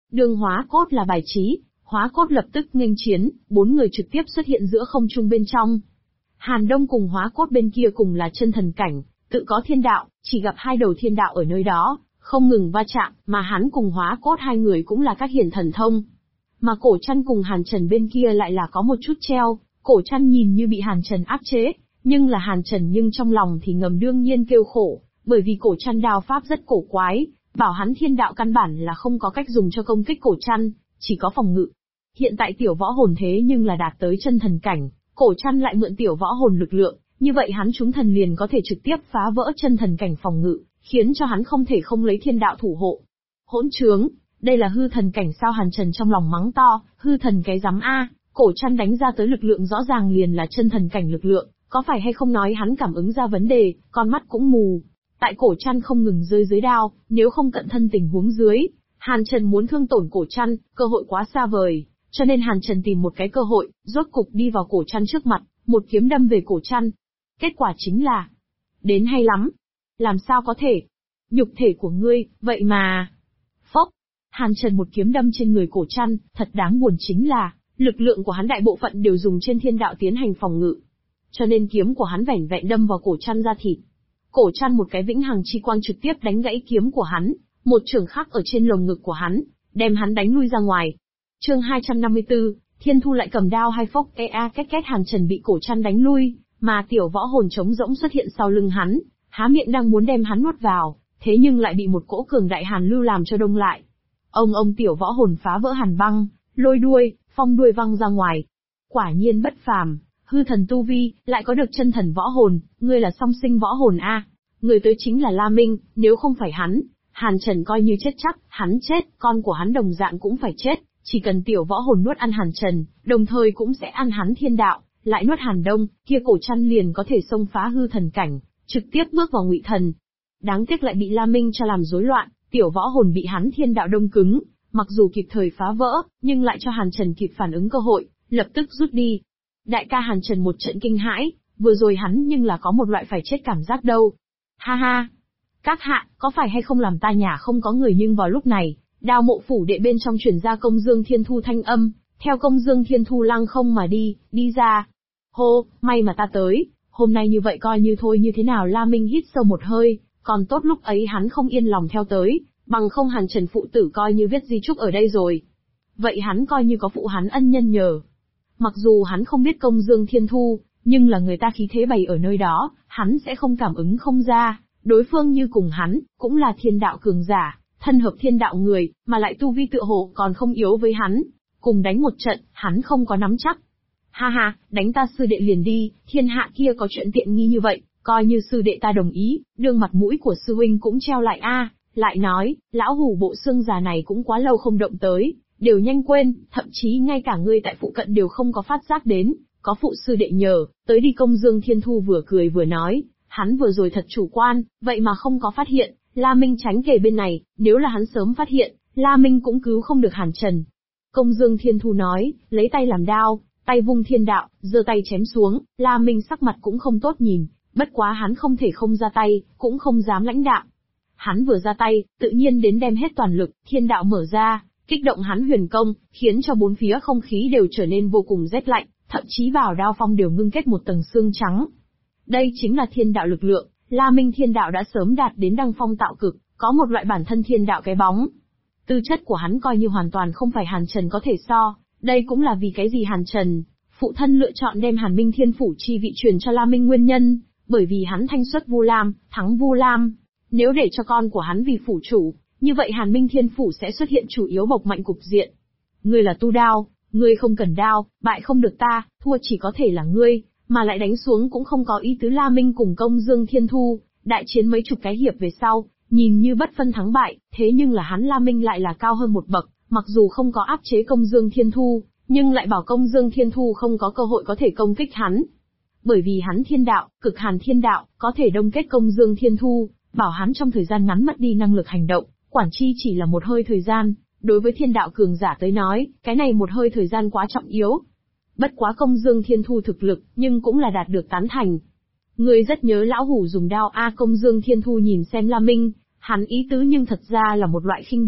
Đường hóa cốt là bài trí, hóa cốt lập tức nghênh chiến, 4 người trực tiếp xuất hiện giữa không trung bên trong. Hàn Đông cùng hóa cốt bên kia cùng là chân thần cảnh, tự có thiên đạo, chỉ gặp hai đầu thiên đạo ở nơi đó, không ngừng va chạm, mà hắn cùng hóa cốt hai người cũng là các hiển thần thông. Mà Cổ Trăn cùng Hàn Trần bên kia lại là có một chút treo, Cổ Trăn nhìn như bị Hàn Trần áp chế, nhưng là Hàn Trần nhưng trong lòng thì ngầm đương nhiên kêu khổ, bởi vì Cổ Trăn đao pháp rất cổ quái, bảo hắn thiên đạo căn bản là không có cách dùng cho công kích Cổ Trăn, chỉ có phòng ngự. Hiện tại tiểu võ hồn thế nhưng là đạt tới chân thần cảnh, Cổ Trăn lại mượn tiểu võ hồn lực lượng, như vậy hắn chúng thần liền có thể trực tiếp phá vỡ chân thần cảnh phòng ngự, khiến cho hắn không thể không lấy thiên đạo thủ hộ. Hỗn trướng, đây là hư thần cảnh sao? Hàn Trần trong lòng mắng to, hư thần cái rắm a, Cổ Trăn đánh ra tới lực lượng rõ ràng liền là chân thần cảnh lực lượng, có phải hay không nói hắn cảm ứng ra vấn đề, con mắt cũng mù. Tại Cổ Trăn không ngừng rơi dưới đao, nếu không cận thân tình huống dưới, Hàn Trần muốn thương tổn Cổ Trăn, cơ hội quá xa vời, cho nên Hàn Trần tìm một cái cơ hội, rốt cục đi vào Cổ Trăn trước mặt, một kiếm đâm về Cổ Trăn. Kết quả chính là, đến hay lắm. Làm sao có thể? Nhục thể của ngươi, vậy mà... Phốc! Hàn Trần một kiếm đâm trên người Cổ Trăn, thật đáng buồn chính là, lực lượng của hắn đại bộ phận đều dùng trên thiên đạo tiến hành phòng ngự. Cho nên kiếm của hắn vẻn vẹn đâm vào Cổ Trăn ra thịt. Cổ Trăn một cái vĩnh hằng chi quang trực tiếp đánh gãy kiếm của hắn, một chưởng khắc ở trên lồng ngực của hắn, đem hắn đánh lui ra ngoài. Chương 254, Thiên Thu lại cầm đao hai phốc két Hàn Trần bị Cổ Trăn đánh lui, mà tiểu võ hồn trống rỗng xuất hiện sau lưng hắn, há miệng đang muốn đem hắn nuốt vào, thế nhưng lại bị một cỗ cường đại hàn lưu làm cho đông lại. Ông tiểu võ hồn phá vỡ hàn băng, lôi đuôi, phong đuôi văng ra ngoài. Quả nhiên bất phàm, hư thần tu vi, lại có được chân thần võ hồn, ngươi là song sinh võ hồn a. Người tới chính là La Minh, nếu không phải hắn, Hàn Trần coi như chết chắc, hắn chết, con của hắn đồng dạng cũng phải chết, chỉ cần tiểu võ hồn nuốt ăn Hàn Trần, đồng thời cũng sẽ ăn hắn thiên đạo, lại nuốt Hàn Đông, kia Cổ Trăn liền có thể xông phá hư thần cảnh, trực tiếp bước vào ngụy thần. Đáng tiếc lại bị La Minh cho làm rối loạn, tiểu võ hồn bị hắn thiên đạo đông cứng, mặc dù kịp thời phá vỡ, nhưng lại cho Hàn Trần kịp phản ứng cơ hội, lập tức rút đi. Đại ca Hàn Trần một trận kinh hãi, vừa rồi hắn nhưng là có một loại phải chết cảm giác đâu. Ha ha! Các hạ, có phải hay không làm ta nhà không có người? Nhưng vào lúc này, Đao Mộ phủ đệ bên trong truyền ra Công Dương Thiên Thu thanh âm, theo Công Dương Thiên Thu lăng không mà đi ra. Hô, may mà ta tới, hôm nay như vậy coi như thôi như thế nào? La Minh hít sâu một hơi, còn tốt lúc ấy hắn không yên lòng theo tới, bằng không Hàn Trần phụ tử coi như viết di chúc ở đây rồi. Vậy hắn coi như có phụ hắn ân nhân nhờ. Mặc dù hắn không biết Công Dương Thiên Thu, nhưng là người ta khí thế bày ở nơi đó, hắn sẽ không cảm ứng không ra, đối phương như cùng hắn, cũng là thiên đạo cường giả, thân hợp thiên đạo người, mà lại tu vi tựa hồ còn không yếu với hắn, cùng đánh một trận, hắn không có nắm chắc. Ha ha, đánh ta sư đệ liền đi, thiên hạ kia có chuyện tiện nghi như vậy, coi như sư đệ ta đồng ý, đương mặt mũi của sư huynh cũng treo lại a. Lại nói, lão hủ bộ xương già này cũng quá lâu không động tới, đều nhanh quên, thậm chí ngay cả ngươi tại phụ cận đều không có phát giác đến, có phụ sư đệ nhờ, tới đi. Công Dương Thiên Thu vừa cười vừa nói, hắn vừa rồi thật chủ quan, vậy mà không có phát hiện, La Minh tránh kề bên này, nếu là hắn sớm phát hiện, La Minh cũng cứu không được Hàn Trần. Công Dương Thiên Thu nói, lấy tay làm đao, tay vung thiên đạo, giơ tay chém xuống, La Minh sắc mặt cũng không tốt nhìn, bất quá hắn không thể không ra tay, cũng không dám lãnh đạm. Hắn vừa ra tay, tự nhiên đến đem hết toàn lực, thiên đạo mở ra, kích động hắn huyền công, khiến cho bốn phía không khí đều trở nên vô cùng rét lạnh, thậm chí vào đao phong đều ngưng kết một tầng xương trắng. Đây chính là thiên đạo lực lượng, La Minh thiên đạo đã sớm đạt đến đăng phong tạo cực, có một loại bản thân thiên đạo cái bóng. Tư chất của hắn coi như hoàn toàn không phải Hàn Trần có thể so, đây cũng là vì cái gì Hàn Trần, phụ thân lựa chọn đem Hàn Minh Thiên Phủ chi vị truyền cho La Minh nguyên nhân, bởi vì hắn thanh xuất Vu Lam, thắng Vu Lam. Nếu để cho con của hắn vì phủ chủ, như vậy Hàn Minh Thiên Phủ sẽ xuất hiện chủ yếu bộc mạnh cục diện. Ngươi là tu đao, ngươi không cần đao, bại không được ta, thua chỉ có thể là ngươi, mà lại đánh xuống cũng không có ý tứ. La Minh cùng Công Dương Thiên Thu, đại chiến mấy chục cái hiệp về sau, nhìn như bất phân thắng bại, thế nhưng là hắn La Minh lại là cao hơn một bậc, mặc dù không có áp chế Công Dương Thiên Thu, nhưng lại bảo Công Dương Thiên Thu không có cơ hội có thể công kích hắn. Bởi vì hắn thiên đạo, cực hàn thiên đạo, có thể đông kết Công Dương Thiên Thu, bảo hắn trong thời gian ngắn mất đi năng lực hành động, quản chi chỉ là một hơi thời gian, đối với thiên đạo cường giả tới nói, cái này một hơi thời gian quá trọng yếu. Bất quá Công Dương Thiên Thu thực lực, nhưng cũng là đạt được tán thành. Ngươi rất nhớ lão hủ dùng đao a. Công Dương Thiên Thu nhìn xem La Minh, hắn ý tứ nhưng thật ra là một loại khinh bỉ,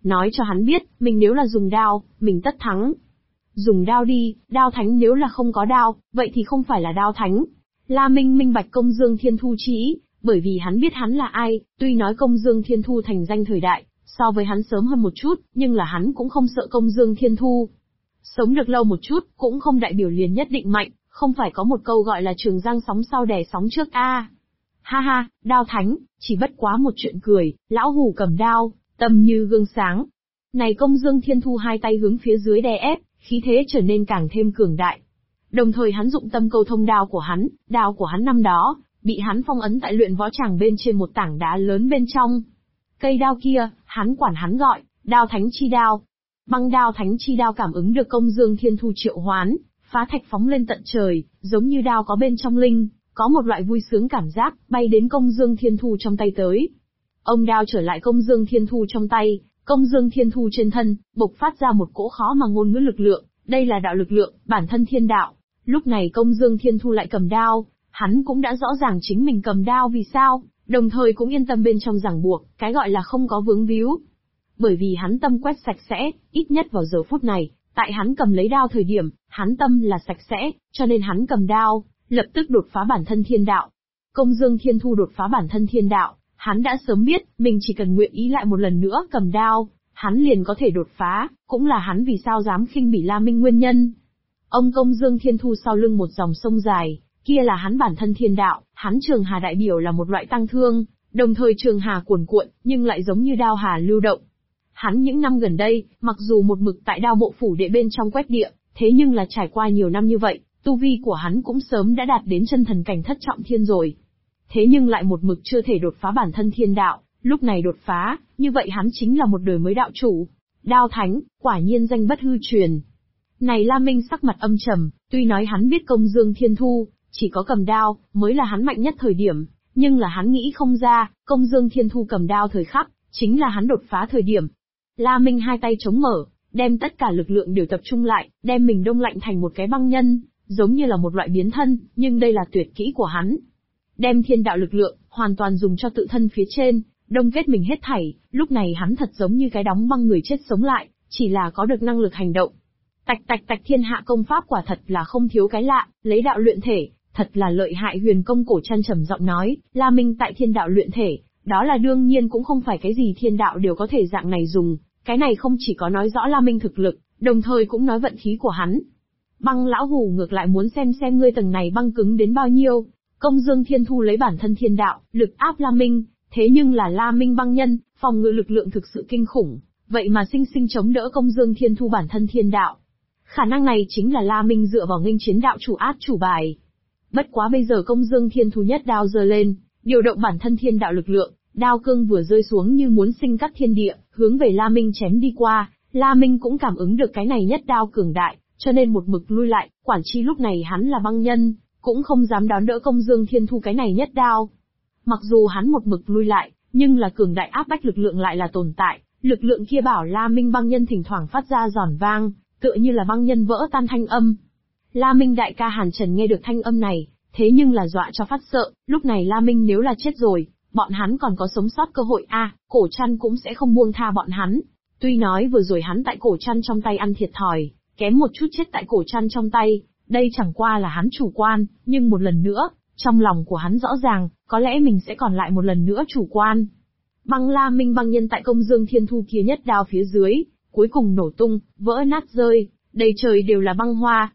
nói cho hắn biết, mình nếu là dùng đao, mình tất thắng. Dùng đao đi, đao thánh nếu là không có đao, vậy thì không phải là đao thánh. La Minh minh bạch Công Dương Thiên Thu chi ý, bởi vì hắn biết hắn là ai, tuy nói Công Dương Thiên Thu thành danh thời đại, so với hắn sớm hơn một chút, nhưng là hắn cũng không sợ Công Dương Thiên Thu. Sống được lâu một chút, cũng không đại biểu liền nhất định mạnh, không phải có một câu gọi là trường giang sóng sau đè sóng trước a. Ha ha, đao thánh, chỉ bất quá một chuyện cười, lão hủ cầm đao, tâm như gương sáng. Này Công Dương Thiên Thu hai tay hướng phía dưới đè ép, khí thế trở nên càng thêm cường đại. Đồng thời hắn dụng tâm câu thông đao của hắn năm đó, bị hắn phong ấn tại luyện võ tràng bên trên một tảng đá lớn bên trong. Cây đao kia, hắn quản hắn gọi, đao thánh chi đao. Băng đao thánh chi đao cảm ứng được Công Dương Thiên Thu triệu hoán, phá thạch phóng lên tận trời, giống như đao có bên trong linh, có một loại vui sướng cảm giác, bay đến Công Dương Thiên Thu trong tay tới. Ông đao trở lại Công Dương Thiên Thu trong tay, Công Dương Thiên Thu trên thân, bộc phát ra một cỗ khó mà ngôn ngữ lực lượng, đây là đạo lực lượng, bản thân thiên đạo. Lúc này Công Dương Thiên Thu lại cầm đao, hắn cũng đã rõ ràng chính mình cầm đao vì sao, đồng thời cũng yên tâm bên trong ràng buộc, cái gọi là không có vướng víu. Bởi vì hắn tâm quét sạch sẽ, ít nhất vào giờ phút này, tại hắn cầm lấy đao thời điểm, hắn tâm là sạch sẽ, cho nên hắn cầm đao, lập tức đột phá bản thân thiên đạo. Công Dương Thiên Thu đột phá bản thân thiên đạo, hắn đã sớm biết, mình chỉ cần nguyện ý lại một lần nữa cầm đao, hắn liền có thể đột phá, cũng là hắn vì sao dám khinh bỉ La Minh nguyên nhân. Ông Công Dương Thiên Thu sau lưng một dòng sông dài, kia là hắn bản thân thiên đạo, hắn trường hà đại biểu là một loại tăng thương, đồng thời trường hà cuồn cuộn, nhưng lại giống như đao hà lưu động. Hắn những năm gần đây, mặc dù một mực tại đao bộ phủ đệ bên trong quét địa, thế nhưng là trải qua nhiều năm như vậy, tu vi của hắn cũng sớm đã đạt đến chân thần cảnh thất trọng thiên rồi. Thế nhưng lại một mực chưa thể đột phá bản thân thiên đạo, lúc này đột phá, như vậy hắn chính là một đời mới đạo chủ. Đao thánh, quả nhiên danh bất hư truyền. Này La Minh sắc mặt âm trầm, tuy nói hắn biết Công Dương Thiên Thu, chỉ có cầm đao, mới là hắn mạnh nhất thời điểm, nhưng là hắn nghĩ không ra, Công Dương Thiên Thu cầm đao thời khắc, chính là hắn đột phá thời điểm. La Minh hai tay chống mở, đem tất cả lực lượng đều tập trung lại, đem mình đông lạnh thành một cái băng nhân, giống như là một loại biến thân, nhưng đây là tuyệt kỹ của hắn. Đem thiên đạo lực lượng, hoàn toàn dùng cho tự thân phía trên, đông kết mình hết thảy, lúc này hắn thật giống như cái đóng băng người chết sống lại, chỉ là có được năng lực hành động. Tạch tạch tạch thiên hạ công pháp quả thật là không thiếu cái lạ, lấy đạo luyện thể, thật là lợi hại. Huyền Công Cổ Trăn trầm giọng nói, La Minh tại thiên đạo luyện thể, đó là đương nhiên cũng không phải cái gì thiên đạo đều có thể dạng này dùng, cái này không chỉ có nói rõ La Minh thực lực, đồng thời cũng nói vận khí của hắn. Băng lão hủ ngược lại muốn xem ngươi tầng này băng cứng đến bao nhiêu. Công Dương Thiên Thu lấy bản thân thiên đạo, lực áp La Minh, thế nhưng là La Minh băng nhân, phòng ngự lực lượng thực sự kinh khủng, vậy mà sinh sinh chống đỡ Công Dương Thiên Thu bản thân thiên đạo. Khả năng này chính là La Minh dựa vào nghênh chiến đạo chủ át chủ bài. Bất quá bây giờ Công Dương Thiên Thu nhất đao giơ lên, điều động bản thân thiên đạo lực lượng, đao cương vừa rơi xuống như muốn sinh cắt thiên địa, hướng về La Minh chém đi qua. La Minh cũng cảm ứng được cái này nhất đao cường đại, cho nên một mực lui lại, quản chi lúc này hắn là băng nhân, cũng không dám đón đỡ Công Dương Thiên Thu cái này nhất đao. Mặc dù hắn một mực lui lại, nhưng là cường đại áp bách lực lượng lại là tồn tại, lực lượng kia bảo La Minh băng nhân thỉnh thoảng phát ra giòn vang, tựa như là băng nhân vỡ tan thanh âm. La Minh đại ca Hàn Trần nghe được thanh âm này, thế nhưng là dọa cho phát sợ, lúc này La Minh nếu là chết rồi, bọn hắn còn có sống sót cơ hội Cổ Trăn cũng sẽ không buông tha bọn hắn. Tuy nói vừa rồi hắn tại Cổ Trăn trong tay ăn thiệt thòi, kém một chút chết tại Cổ Trăn trong tay, đây chẳng qua là hắn chủ quan, nhưng một lần nữa, trong lòng của hắn rõ ràng, có lẽ mình sẽ còn lại một lần nữa chủ quan. Băng La Minh băng nhân tại Công Dương Thiên Thu kia nhất đao phía dưới, cuối cùng nổ tung, vỡ nát rơi, đầy trời đều là băng hoa.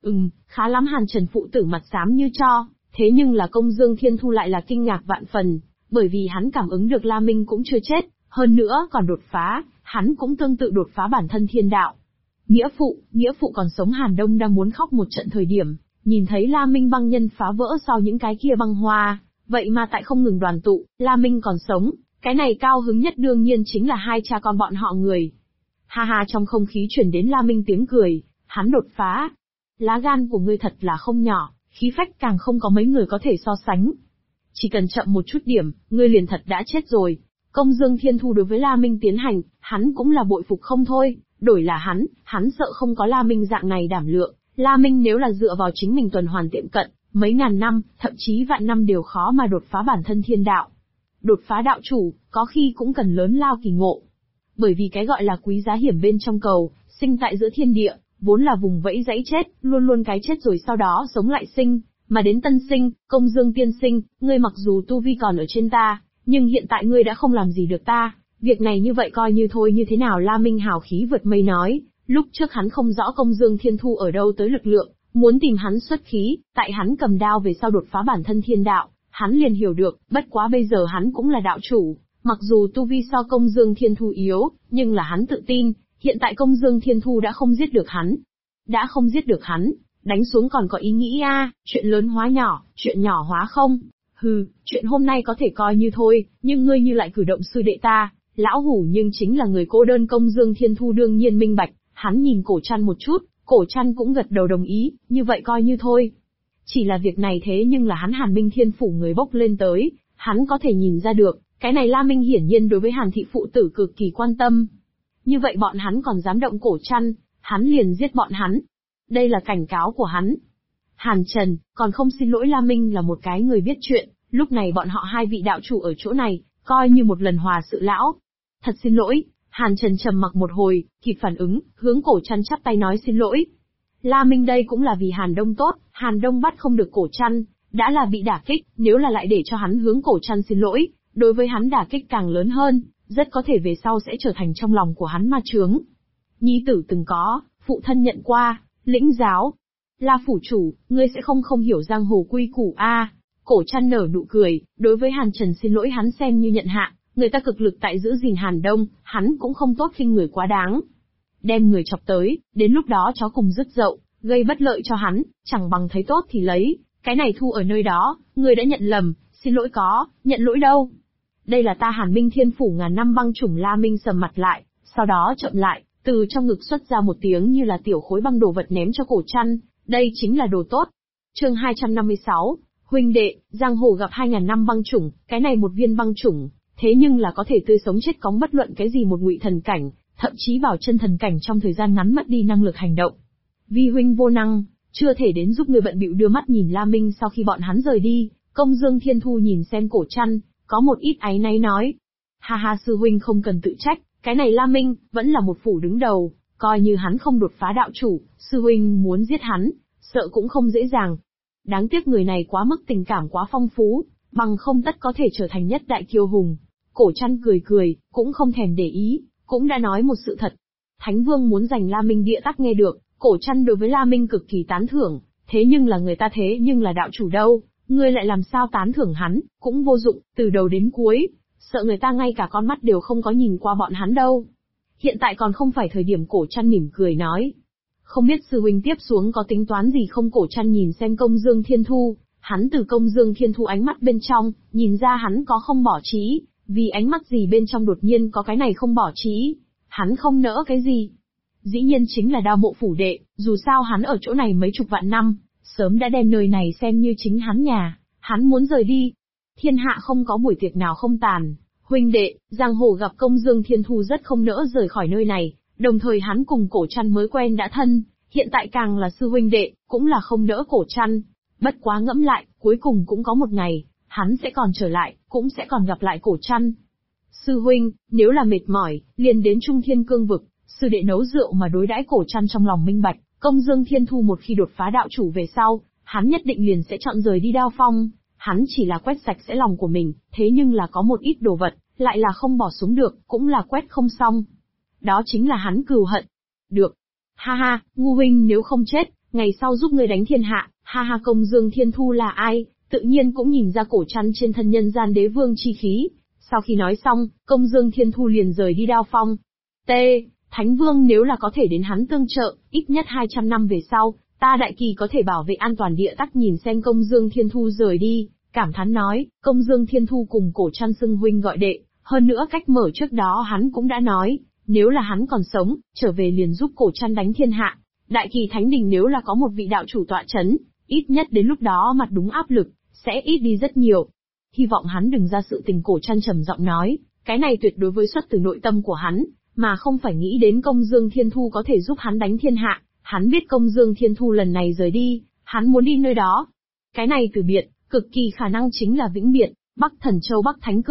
Khá lắm. Hàn Trần phụ tử mặt xám như tro, thế nhưng là Công Dương Thiên Thu lại là kinh ngạc vạn phần, bởi vì hắn cảm ứng được La Minh cũng chưa chết, hơn nữa còn đột phá, hắn cũng tương tự đột phá bản thân thiên đạo. Nghĩa phụ còn sống. Hàn Đông đang muốn khóc một trận thời điểm, nhìn thấy La Minh băng nhân phá vỡ sau những cái kia băng hoa, vậy mà tại không ngừng đoàn tụ, La Minh còn sống, cái này cao hứng nhất đương nhiên chính là hai cha con bọn họ người. Ha ha, trong không khí truyền đến La Minh tiếng cười, hắn đột phá. Lá gan của ngươi thật là không nhỏ, khí phách càng không có mấy người có thể so sánh. Chỉ cần chậm một chút điểm, ngươi liền thật đã chết rồi. Công Dương Thiên Thu đối với La Minh tiến hành, hắn cũng là bội phục không thôi, đổi là hắn sợ không có La Minh dạng này đảm lượng. La Minh nếu là dựa vào chính mình tuần hoàn tiệm cận, mấy ngàn năm, thậm chí vạn năm đều khó mà đột phá bản thân thiên đạo. Đột phá đạo chủ, có khi cũng cần lớn lao kỳ ngộ. bởi vì cái gọi là quý giá hiểm bên trong cầu, sinh tại giữa thiên địa, vốn là vùng vẫy dãy chết, luôn luôn cái chết rồi sau đó sống lại sinh, mà đến tân sinh, Công Dương tiên sinh, ngươi mặc dù tu vi còn ở trên ta, nhưng hiện tại ngươi đã không làm gì được ta, việc này như vậy coi như thôi như thế nào. La Minh hào khí vượt mây nói, lúc trước hắn không rõ Công Dương Thiên Thu ở đâu tới lực lượng, muốn tìm hắn xuất khí, tại hắn cầm đao về sau đột phá bản thân thiên đạo, hắn liền hiểu được, bất quá bây giờ hắn cũng là đạo chủ, mặc dù tu vi so Công Dương Thiên Thu yếu, nhưng là hắn tự tin, hiện tại Công Dương Thiên Thu đã không giết được hắn. Đã không giết được hắn, đánh xuống còn có ý nghĩ chuyện lớn hóa nhỏ, chuyện nhỏ hóa không. Hừ, chuyện hôm nay có thể coi như thôi, nhưng ngươi như lại cử động sư đệ ta, lão hủ nhưng chính là người cô đơn. Công Dương Thiên Thu đương nhiên minh bạch, hắn nhìn Cổ Trăn một chút, Cổ Trăn cũng gật đầu đồng ý, như vậy coi như thôi. Chỉ là việc này thế nhưng là hắn Hàn Minh Thiên phủ người bốc lên tới, hắn có thể nhìn ra được, cái này La Minh hiển nhiên đối với Hàn thị phụ tử cực kỳ quan tâm. Như vậy bọn hắn còn dám động Cổ Trăn, hắn liền giết bọn hắn. Đây là cảnh cáo của hắn. Hàn Trần, còn không xin lỗi La Minh là một cái người biết chuyện, lúc này bọn họ hai vị đạo chủ ở chỗ này, coi như một lần hòa sự lão. Thật xin lỗi, Hàn Trần trầm mặc một hồi, kịp phản ứng, hướng Cổ Trăn chắp tay nói xin lỗi. La Minh đây cũng là vì Hàn Đông tốt, Hàn Đông bắt không được Cổ Trăn, đã là bị đả kích, nếu là lại để cho hắn hướng Cổ Trăn xin lỗi, đối với hắn đả kích càng lớn hơn, rất có thể về sau sẽ trở thành trong lòng của hắn ma chướng. Nhi tử từng có, phụ thân nhận qua, lĩnh giáo. La phủ chủ, ngươi sẽ không hiểu giang hồ quy củ Cổ Trăn nở nụ cười, đối với Hàn Trần xin lỗi hắn xem như nhận hạ, người ta cực lực tại giữ gìn Hàn Đông, hắn cũng không tốt khinh người quá đáng. Đem người chọc tới, đến lúc đó chó cùng rứt dậu, gây bất lợi cho hắn, chẳng bằng thấy tốt thì lấy, cái này thu ở nơi đó, ngươi đã nhận lầm, xin lỗi có, nhận lỗi đâu. Đây là ta Hàn Minh Thiên phủ ngàn năm băng chủng. La Minh sầm mặt lại, sau đó chậm lại, từ trong ngực xuất ra một tiếng như là tiểu khối băng đồ vật ném cho Cổ Trăn, đây chính là đồ tốt. Chương 256, huynh đệ, giang hồ gặp 2000 năm băng chủng, cái này một viên băng chủng, thế nhưng là có thể tươi sống chết cóng bất luận cái gì một ngụy thần cảnh, thậm chí vào chân thần cảnh trong thời gian ngắn mất đi năng lực hành động. Vi huynh vô năng, chưa thể đến giúp người bận bịu đưa mắt nhìn La Minh. Sau khi bọn hắn rời đi, Công Dương Thiên Thu nhìn xem Cổ Trăn, có một ít áy náy nói. Ha ha, sư huynh không cần tự trách, cái này La Minh, vẫn là một phủ đứng đầu, coi như hắn không đột phá đạo chủ, sư huynh muốn giết hắn, sợ cũng không dễ dàng. Đáng tiếc người này quá mức tình cảm quá phong phú, bằng không tất có thể trở thành nhất đại kiêu hùng. Cổ Trăn cười cười, cũng không thèm để ý, cũng đã nói một sự thật. Thánh Vương muốn giành La Minh địa tắc nghe được, Cổ Trăn đối với La Minh cực kỳ tán thưởng, thế nhưng là người ta thế nhưng là đạo chủ đâu, ngươi lại làm sao tán thưởng hắn, cũng vô dụng, từ đầu đến cuối, sợ người ta ngay cả con mắt đều không có nhìn qua bọn hắn đâu. Hiện tại còn không phải thời điểm. Cổ Trăn mỉm cười nói. Không biết sư huynh tiếp xuống có tính toán gì không? Cổ Trăn nhìn xem Công Dương Thiên Thu, hắn từ Công Dương Thiên Thu ánh mắt bên trong, nhìn ra hắn có không bỏ trí, vì ánh mắt gì bên trong đột nhiên có cái này không bỏ trí, hắn không nỡ cái gì. Dĩ nhiên chính là Đao Mộ phủ đệ, dù sao hắn ở chỗ này mấy chục vạn năm, sớm đã đem nơi này xem như chính hắn nhà, hắn muốn rời đi. Thiên hạ không có buổi tiệc nào không tàn, huynh đệ, giang hồ gặp. Công Dương Thiên Thu rất không nỡ rời khỏi nơi này, đồng thời hắn cùng Cổ Trăn mới quen đã thân, hiện tại càng là sư huynh đệ, cũng là không nỡ Cổ Trăn. Bất quá ngẫm lại, cuối cùng cũng có một ngày, hắn sẽ còn trở lại, cũng sẽ còn gặp lại Cổ Trăn. Sư huynh, nếu là mệt mỏi, liền đến Trung Thiên Cương vực, sư đệ nấu rượu mà đối đãi. Cổ Trăn trong lòng minh bạch, Công Dương Thiên Thu một khi đột phá đạo chủ về sau, hắn nhất định liền sẽ chọn rời đi Đao Phong, hắn chỉ là quét sạch sẽ lòng của mình, thế nhưng là có một ít đồ vật, lại là không bỏ xuống được, cũng là quét không xong. Đó chính là hắn cừu hận. Được. Ha ha, ngu huynh nếu không chết, ngày sau giúp ngươi đánh thiên hạ. Ha ha, Công Dương Thiên Thu là ai, tự nhiên cũng nhìn ra Cổ Trăn trên thân nhân gian đế vương chi khí. Sau khi nói xong, Công Dương Thiên Thu liền rời đi Đao Phong. T. Thánh Vương nếu là có thể đến hắn tương trợ, ít nhất 200 năm về sau, ta Đại Kỳ có thể bảo vệ an toàn địa tắc. Nhìn xem Công Dương Thiên Thu rời đi, cảm thán nói, Công Dương Thiên Thu cùng Cổ Trăn xưng huynh gọi đệ, hơn nữa cách mở trước đó hắn cũng đã nói, nếu là hắn còn sống, trở về liền giúp Cổ Trăn đánh thiên hạ. Đại Kỳ Thánh Đình nếu là có một vị đạo chủ tọa chấn, ít nhất đến lúc đó mặt đúng áp lực, sẽ ít đi rất nhiều. Hy vọng hắn đừng ra sự tình. Cổ Trăn trầm giọng nói, cái này tuyệt đối với xuất từ nội tâm của hắn, mà không phải nghĩ đến Công Dương Thiên Thu có thể giúp hắn đánh thiên hạ. Hắn biết Công Dương Thiên Thu lần này rời đi, hắn muốn đi nơi đó. Cái này từ biệt, cực kỳ khả năng chính là Vĩnh Biệt, Bắc Thần Châu Bắc Thánh Cương vực,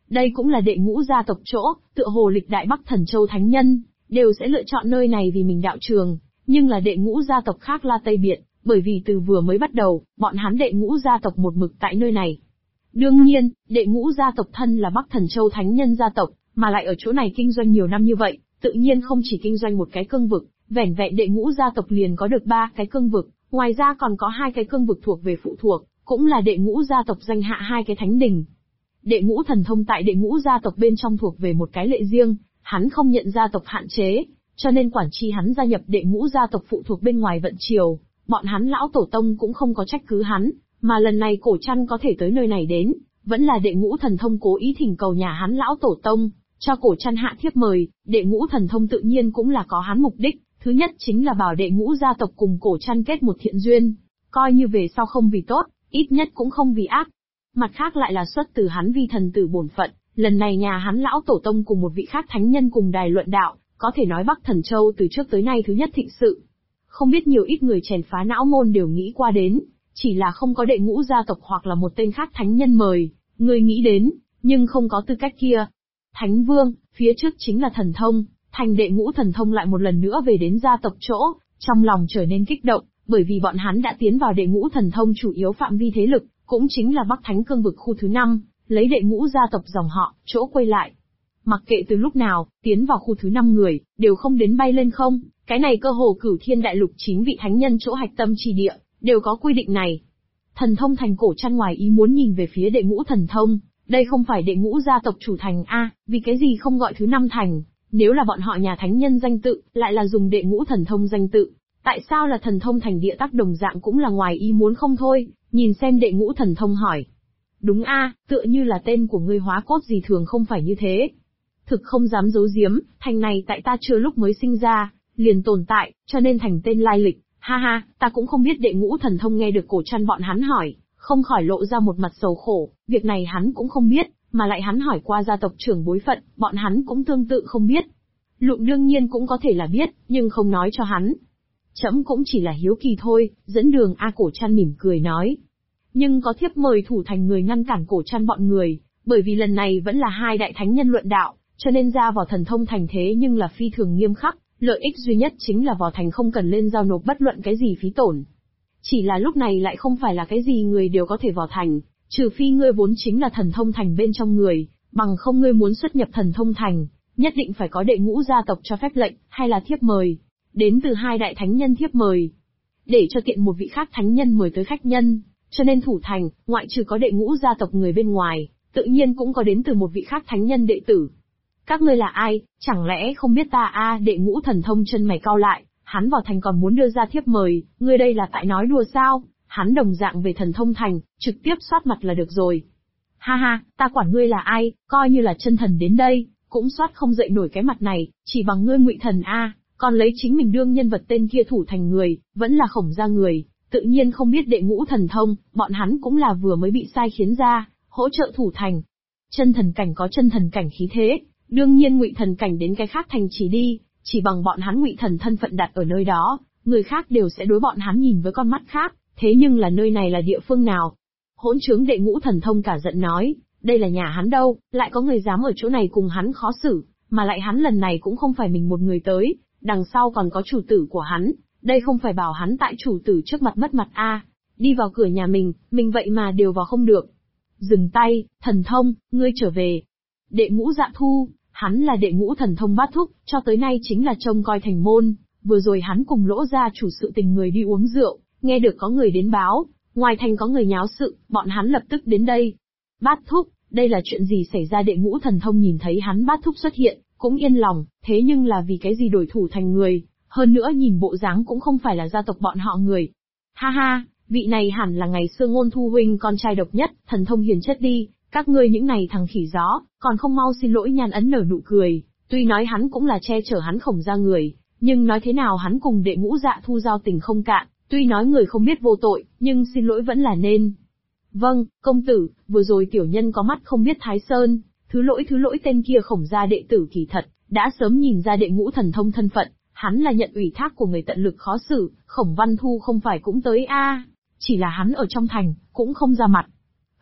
Đây cũng là đệ ngũ gia tộc chỗ, tựa hồ lịch đại Bắc Thần Châu thánh nhân, đều sẽ lựa chọn nơi này vì mình đạo trường, nhưng là đệ ngũ gia tộc khác là Tây Biệt, bởi vì từ vừa mới bắt đầu, bọn hắn đệ ngũ gia tộc một mực tại nơi này. Đương nhiên, đệ ngũ gia tộc thân là Bắc Thần Châu thánh nhân gia tộc, mà lại ở chỗ này kinh doanh nhiều năm như vậy, tự nhiên không chỉ kinh doanh một cái cương vực, vẻn vẹn đệ ngũ gia tộc liền có được 3 cái cương vực, ngoài ra còn có 2 cái cương vực thuộc về phụ thuộc, cũng là đệ ngũ gia tộc danh hạ 2 cái thánh đình. Đệ ngũ thần thông tại đệ ngũ gia tộc bên trong thuộc về một cái lệ riêng, hắn không nhận gia tộc hạn chế, cho nên quản chi hắn gia nhập đệ ngũ gia tộc phụ thuộc bên ngoài vận triều, bọn hắn lão tổ tông cũng không có trách cứ hắn, mà lần này Cổ Trăn có thể tới nơi này đến, vẫn là đệ ngũ thần thông cố ý thỉnh cầu nhà hắn lão tổ tông, cho Cổ Trăn hạ thiếp mời, đệ ngũ thần thông tự nhiên cũng là có hắn mục đích, thứ nhất chính là bảo đệ ngũ gia tộc cùng Cổ Trăn kết một thiện duyên, coi như về sau không vì tốt, ít nhất cũng không vì ác. Mặt khác lại là xuất từ hắn vi thần tử bổn phận, lần này nhà hắn lão tổ tông cùng một vị khác thánh nhân cùng đài luận đạo, có thể nói Bắc Thần Châu từ trước tới nay thứ nhất thịnh sự. Không biết nhiều ít người chèn phá não môn đều nghĩ qua đến, chỉ là không có đệ ngũ gia tộc hoặc là một tên khác thánh nhân mời, người nghĩ đến, nhưng không có tư cách kia. Thánh Vương, phía trước chính là thần thông, thành đệ ngũ thần thông lại một lần nữa về đến gia tộc chỗ, trong lòng trở nên kích động, bởi vì bọn hắn đã tiến vào đệ ngũ thần thông chủ yếu phạm vi thế lực, cũng chính là Bắc Thánh cương vực khu thứ 5, lấy đệ ngũ gia tộc dòng họ, chỗ quay lại. Mặc kệ từ lúc nào, tiến vào khu thứ 5 người, đều không đến bay lên không, cái này cơ hồ cửu thiên đại lục 9 vị thánh nhân chỗ hạch tâm trì địa, đều có quy định này. Thần thông thành Cổ Trăn ngoài ý muốn nhìn về phía đệ ngũ thần thông, đây không phải đệ ngũ gia tộc chủ thành a, vì cái gì không gọi thứ 5 thành, nếu là bọn họ nhà thánh nhân danh tự, lại là dùng đệ ngũ thần thông danh tự, tại sao là thần thông thành địa tác đồng dạng cũng là ngoài ý muốn không thôi, nhìn xem đệ ngũ thần thông hỏi. Đúng a, tựa như là tên của ngươi Hóa Cốt gì thường không phải như thế. Thực không dám giấu giếm, thành này tại ta chưa lúc mới sinh ra, liền tồn tại, cho nên thành tên lai lịch, ha ha, ta cũng không biết đệ ngũ thần thông nghe được Cổ Trăn bọn hắn hỏi, không khỏi lộ ra một mặt sầu khổ, việc này hắn cũng không biết, mà lại hắn hỏi qua gia tộc trưởng bối phận, bọn hắn cũng tương tự không biết. Lụng đương nhiên cũng có thể là biết, nhưng không nói cho hắn. Trẫm cũng chỉ là hiếu kỳ thôi, dẫn đường A. Cổ Trăn mỉm cười nói. Nhưng có thiếp mời thủ thành người ngăn cản Cổ Trăn bọn người, bởi vì lần này vẫn là 2 đại thánh nhân luận đạo, cho nên ra vào thần thông thành thế nhưng là phi thường nghiêm khắc, lợi ích duy nhất chính là vào thành không cần lên giao nộp bất luận cái gì phí tổn. Chỉ là lúc này lại không phải là cái gì người đều có thể vào thành, trừ phi ngươi vốn chính là thần thông thành bên trong người, bằng không ngươi muốn xuất nhập thần thông thành, nhất định phải có đệ ngũ gia tộc cho phép lệnh, hay là thiếp mời, đến từ 2 đại thánh nhân thiếp mời. Để cho tiện một vị khác thánh nhân mời tới khách nhân, cho nên thủ thành, ngoại trừ có đệ ngũ gia tộc người bên ngoài, tự nhiên cũng có đến từ một vị khác thánh nhân đệ tử. Các ngươi là ai, chẳng lẽ không biết ta a? Đệ ngũ thần thông chân mày cau lại, hắn vào thành còn muốn đưa ra thiếp mời, ngươi đây là tại nói đùa sao? Hắn đồng dạng về thần thông thành, trực tiếp soát mặt là được rồi. Ha ha, ta quản ngươi là ai, coi như là chân thần đến đây, cũng soát không dậy nổi cái mặt này, chỉ bằng ngươi Ngụy Thần a, còn lấy chính mình đương nhân vật tên kia thủ thành người, vẫn là Khổng gia người, tự nhiên không biết đệ ngũ thần thông, bọn hắn cũng là vừa mới bị sai khiến ra, hỗ trợ thủ thành. Chân thần cảnh có chân thần cảnh khí thế, đương nhiên Ngụy Thần cảnh đến cái khác thành chỉ đi, chỉ bằng bọn hắn Ngụy Thần thân phận đặt ở nơi đó, người khác đều sẽ đối bọn hắn nhìn với con mắt khác, thế nhưng là nơi này là địa phương nào? Hỗn trướng đệ ngũ thần thông cả giận nói, đây là nhà hắn đâu, lại có người dám ở chỗ này cùng hắn khó xử, mà lại hắn lần này cũng không phải mình một người tới, đằng sau còn có chủ tử của hắn, đây không phải bảo hắn tại chủ tử trước mặt mất mặt a, đi vào cửa nhà mình vậy mà đều vào không được. Dừng tay, thần thông, ngươi trở về. Đệ ngũ Dạ Thu, hắn là đệ ngũ thần thông bát thúc, cho tới nay chính là trông coi thành môn, vừa rồi hắn cùng Lỗ gia chủ sự tình người đi uống rượu, nghe được có người đến báo, ngoài thành có người nháo sự, bọn hắn lập tức đến đây. Bát thúc, đây là chuyện gì xảy ra? Đệ ngũ thần thông nhìn thấy hắn bát thúc xuất hiện, cũng yên lòng, thế nhưng là vì cái gì đổi thủ thành người, hơn nữa nhìn bộ dáng cũng không phải là gia tộc bọn họ người. Ha ha, vị này hẳn là ngày xưa Ngôn Thu huynh con trai độc nhất, thần thông hiền chất đi, các ngươi những này thằng khỉ gió, còn không mau xin lỗi. Nhan Ấn nở nụ cười, tuy nói hắn cũng là che chở hắn Khổng gia người, nhưng nói thế nào hắn cùng đệ ngũ Dạ Thu giao tình không cạn, tuy nói người không biết vô tội, nhưng xin lỗi vẫn là nên. Vâng, công tử, vừa rồi tiểu nhân có mắt không biết Thái Sơn, thứ lỗi tên kia Khổng gia đệ tử kỳ thật, đã sớm nhìn ra đệ ngũ thần thông thân phận, hắn là nhận ủy thác của người tận lực khó xử, Khổng Văn Thu không phải cũng tới a, chỉ là hắn ở trong thành, cũng không ra mặt.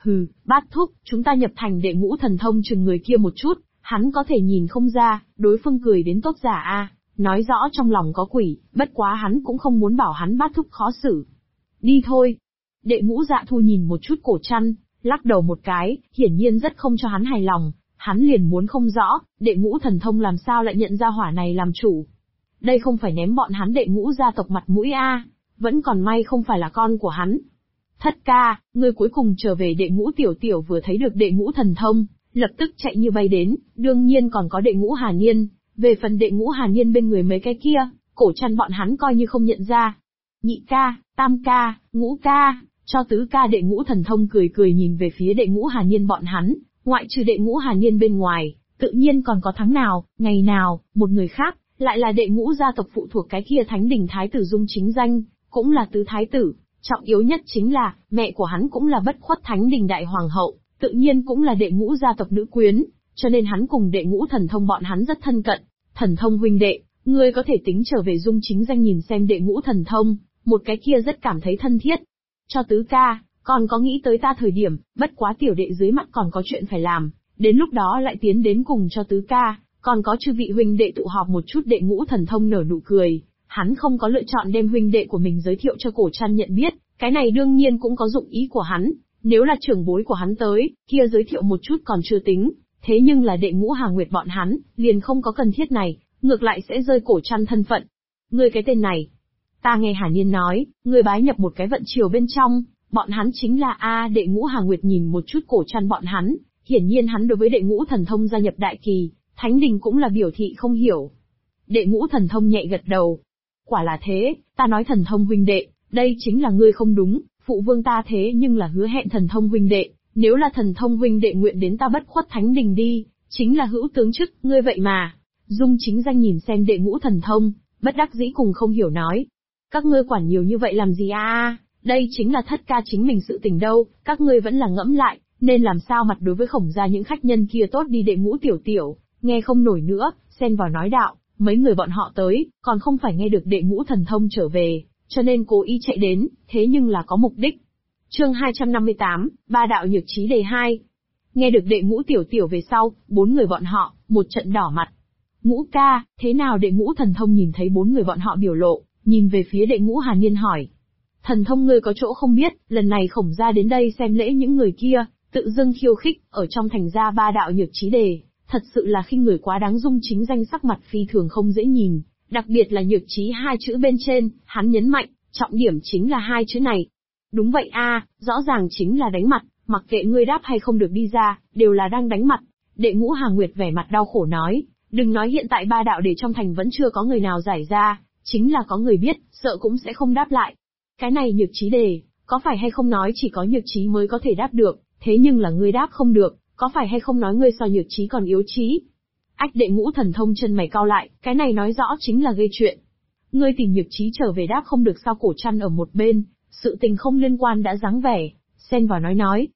Hừ, Bát thúc, chúng ta nhập thành đệ ngũ thần thông chừng người kia một chút, hắn có thể nhìn không ra, đối phương cười đến tốt giả a, nói rõ trong lòng có quỷ, bất quá hắn cũng không muốn bảo hắn Bát thúc khó xử. Đi thôi. Đệ ngũ Dạ Thu nhìn một chút Cổ Trăn, lắc đầu một cái, hiển nhiên rất không cho hắn hài lòng, hắn liền muốn không rõ, đệ ngũ thần thông làm sao lại nhận ra hỏa này làm chủ. Đây không phải ném bọn hắn đệ ngũ gia tộc mặt mũi a, vẫn còn may không phải là con của hắn. Thất ca, ngươi cuối cùng trở về. Đệ ngũ Tiểu Tiểu vừa thấy được đệ ngũ thần thông, lập tức chạy như bay đến, đương nhiên còn có đệ ngũ Hà Niên, về phần đệ ngũ Hà Niên bên người mấy cái kia, Cổ Trăn bọn hắn coi như không nhận ra. Nhị ca, tam ca, ngũ ca, cho tứ ca. Đệ ngũ thần thông cười cười nhìn về phía đệ ngũ Hà Niên bọn hắn, ngoại trừ đệ ngũ Hà Niên bên ngoài, tự nhiên còn có tháng nào, ngày nào, một người khác, lại là đệ ngũ gia tộc phụ thuộc cái kia Thánh Đình Thái tử Dung Chính Danh, cũng là tứ thái tử, trọng yếu nhất chính là, mẹ của hắn cũng là Bất Khuất Thánh Đình Đại Hoàng hậu, tự nhiên cũng là đệ ngũ gia tộc nữ quyến, cho nên hắn cùng đệ ngũ thần thông bọn hắn rất thân cận. Thần thông huynh đệ, ngươi có thể tính trở về. Dung Chính Danh nhìn xem đệ ngũ thần thông, một cái kia rất cảm thấy thân thiết. Cho tứ ca, còn có nghĩ tới ta thời điểm, bất quá tiểu đệ dưới mắt còn có chuyện phải làm, đến lúc đó lại tiến đến cùng cho tứ ca, còn có chư vị huynh đệ tụ họp một chút. Đệ ngũ thần thông nở nụ cười, hắn không có lựa chọn đem huynh đệ của mình giới thiệu cho Cổ Trăn nhận biết, cái này đương nhiên cũng có dụng ý của hắn, nếu là trưởng bối của hắn tới, kia giới thiệu một chút còn chưa tính, thế nhưng là đệ ngũ Hà Nguyệt bọn hắn, liền không có cần thiết này, ngược lại sẽ rơi Cổ Trăn thân phận. Ngươi cái tên này, ta nghe Hà Niên nói, ngươi bái nhập một cái vận triều bên trong, bọn hắn chính là đệ ngũ Hà Nguyệt nhìn một chút Cổ Trăn bọn hắn, hiển nhiên hắn đối với đệ ngũ thần thông gia nhập đại kỳ, Thánh Đình cũng là biểu thị không hiểu. Đệ ngũ thần thông nhẹ gật đầu. Quả là thế, ta nói thần thông huynh đệ, đây chính là ngươi không đúng, phụ vương ta thế nhưng là hứa hẹn thần thông huynh đệ, nếu là thần thông huynh đệ nguyện đến ta Bất Khuất Thánh Đình đi, chính là hữu tướng chức, ngươi vậy mà. Dung Chính Danh nhìn xem đệ ngũ thần thông, bất đắc dĩ cùng không hiểu nói. Các ngươi quản nhiều như vậy làm gì đây chính là thất ca chính mình sự tình đâu, các ngươi vẫn là ngẫm lại, nên làm sao mặt đối với Khổng gia những khách nhân kia tốt đi. Đệ ngũ Tiểu Tiểu, nghe không nổi nữa, xen vào nói đạo, mấy người bọn họ tới, còn không phải nghe được đệ ngũ thần thông trở về, cho nên cố ý chạy đến, thế nhưng là có mục đích. Chương 258, Ba đạo nhược trí đề 2. Nghe được đệ ngũ Tiểu Tiểu về sau, bốn người bọn họ, một trận đỏ mặt. Ngũ ca, thế nào? Đệ ngũ thần thông nhìn thấy bốn người bọn họ biểu lộ, nhìn về phía đệ ngũ Hà Niên hỏi. Thần thông ngươi có chỗ không biết, lần này Khổng gia đến đây xem lễ những người kia, tự dưng khiêu khích, ở trong thành ra ba đạo nhược trí đề, thật sự là khinh người quá đáng. Dung Chính Danh sắc mặt phi thường không dễ nhìn, đặc biệt là nhược trí hai chữ bên trên, hắn nhấn mạnh, trọng điểm chính là hai chữ này. Đúng vậy rõ ràng chính là đánh mặt, mặc kệ ngươi đáp hay không được đi ra, đều là đang đánh mặt. Đệ ngũ Hà Nguyệt vẻ mặt đau khổ nói, đừng nói hiện tại ba đạo đề trong thành vẫn chưa có người nào giải ra, chính là có người biết, sợ cũng sẽ không đáp lại. Cái này nhược trí đề, có phải hay không nói chỉ có nhược trí mới có thể đáp được, thế nhưng là ngươi đáp không được, có phải hay không nói ngươi so nhược trí còn yếu trí? Ách! Đệ ngũ thần thông chân mày cau lại, cái này nói rõ chính là gây chuyện. Ngươi tìm nhược trí trở về đáp không được sao? Cổ Trăn ở một bên, sự tình không liên quan đã dáng vẻ, xen vào nói.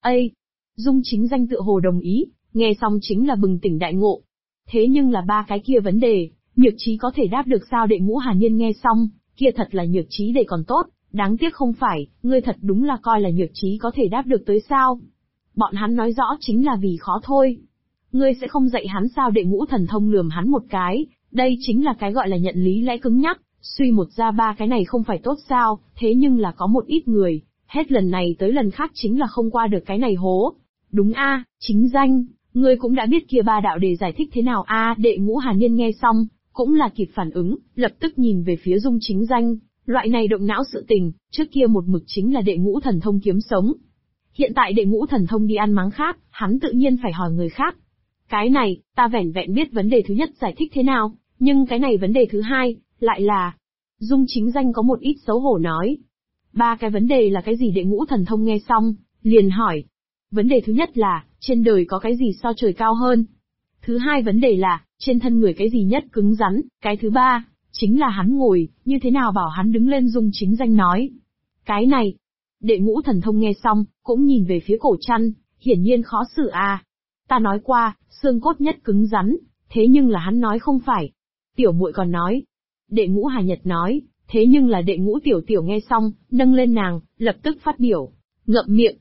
Dung Chính Danh tựa hồ đồng ý, nghe xong chính là bừng tỉnh đại ngộ. Thế nhưng là ba cái kia vấn đề, nhược trí có thể đáp được sao? Đệ ngũ Hà Niên nghe xong, kia thật là nhược trí để còn tốt, đáng tiếc không phải, ngươi thật đúng là coi là nhược trí có thể đáp được tới sao? Bọn hắn nói rõ chính là vì khó thôi. Ngươi sẽ không dạy hắn sao? Đệ ngũ thần thông lườm hắn một cái, đây chính là cái gọi là nhận lý lẽ cứng nhắc, suy một ra ba cái này không phải tốt sao? Thế nhưng là có một ít người, hết lần này tới lần khác chính là không qua được cái này hố. Đúng Chính Danh, ngươi cũng đã biết kia ba đạo đề giải thích thế nào Đệ ngũ Hà Niên nghe xong, cũng là kịp phản ứng, lập tức nhìn về phía Dung Chính Danh, loại này động não sự tình, trước kia một mực chính là đệ ngũ thần thông kiếm sống. Hiện tại đệ ngũ thần thông đi ăn máng khác, hắn tự nhiên phải hỏi người khác. Cái này, ta vẻn vẹn biết vấn đề thứ nhất giải thích thế nào, nhưng cái này vấn đề thứ hai, lại là... Dung Chính Danh có một ít xấu hổ nói. Ba cái vấn đề là cái gì? Đệ ngũ thần thông nghe xong, liền hỏi. Vấn đề thứ nhất là, trên đời có cái gì so trời cao hơn? Thứ hai vấn đề là, trên thân người cái gì nhất cứng rắn? Cái thứ ba, chính là hắn ngồi, như thế nào bảo hắn đứng lên? Dung Chính Danh nói. Cái này, đệ ngũ thần thông nghe xong, cũng nhìn về phía Cổ Trăn, hiển nhiên khó xử Ta nói qua, xương cốt nhất cứng rắn, thế nhưng là hắn nói không phải. Tiểu muội còn nói. Đệ ngũ Hà Nhật nói, thế nhưng là đệ ngũ Tiểu Tiểu nghe xong, nâng lên nàng, lập tức phát biểu. Ngậm miệng.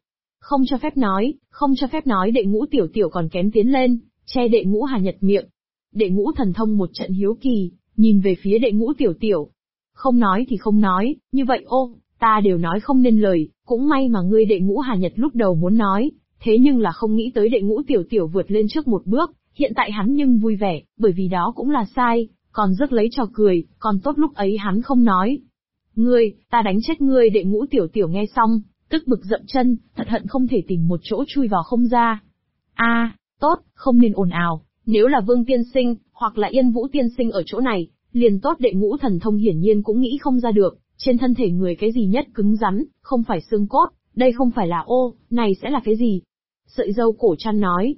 Không cho phép nói, không cho phép nói. Đệ Ngũ Tiểu Tiểu còn kém tiến lên, che Đệ Ngũ Hà Nhật miệng. Đệ Ngũ Thần Thông một trận hiếu kỳ, nhìn về phía Đệ Ngũ Tiểu Tiểu. Không nói thì không nói, như vậy ta đều nói không nên lời, cũng may mà ngươi Đệ Ngũ Hà Nhật lúc đầu muốn nói, thế nhưng là không nghĩ tới Đệ Ngũ Tiểu Tiểu vượt lên trước một bước, hiện tại hắn nhưng vui vẻ, bởi vì đó cũng là sai, còn rước lấy trò cười, còn tốt lúc ấy hắn không nói. Ngươi, ta đánh chết ngươi. Đệ Ngũ Tiểu Tiểu nghe xong, tức bực dậm chân, thật hận không thể tìm một chỗ chui vào không ra. Tốt, không nên ồn ào, nếu là Vương Tiên Sinh, hoặc là Yên Vũ Tiên Sinh ở chỗ này, liền tốt. Đệ Ngũ Thần Thông hiển nhiên cũng nghĩ không ra được, trên thân thể người cái gì nhất cứng rắn, không phải xương cốt, đây không phải là này sẽ là cái gì? Sợi dâu. Cổ Trăn nói.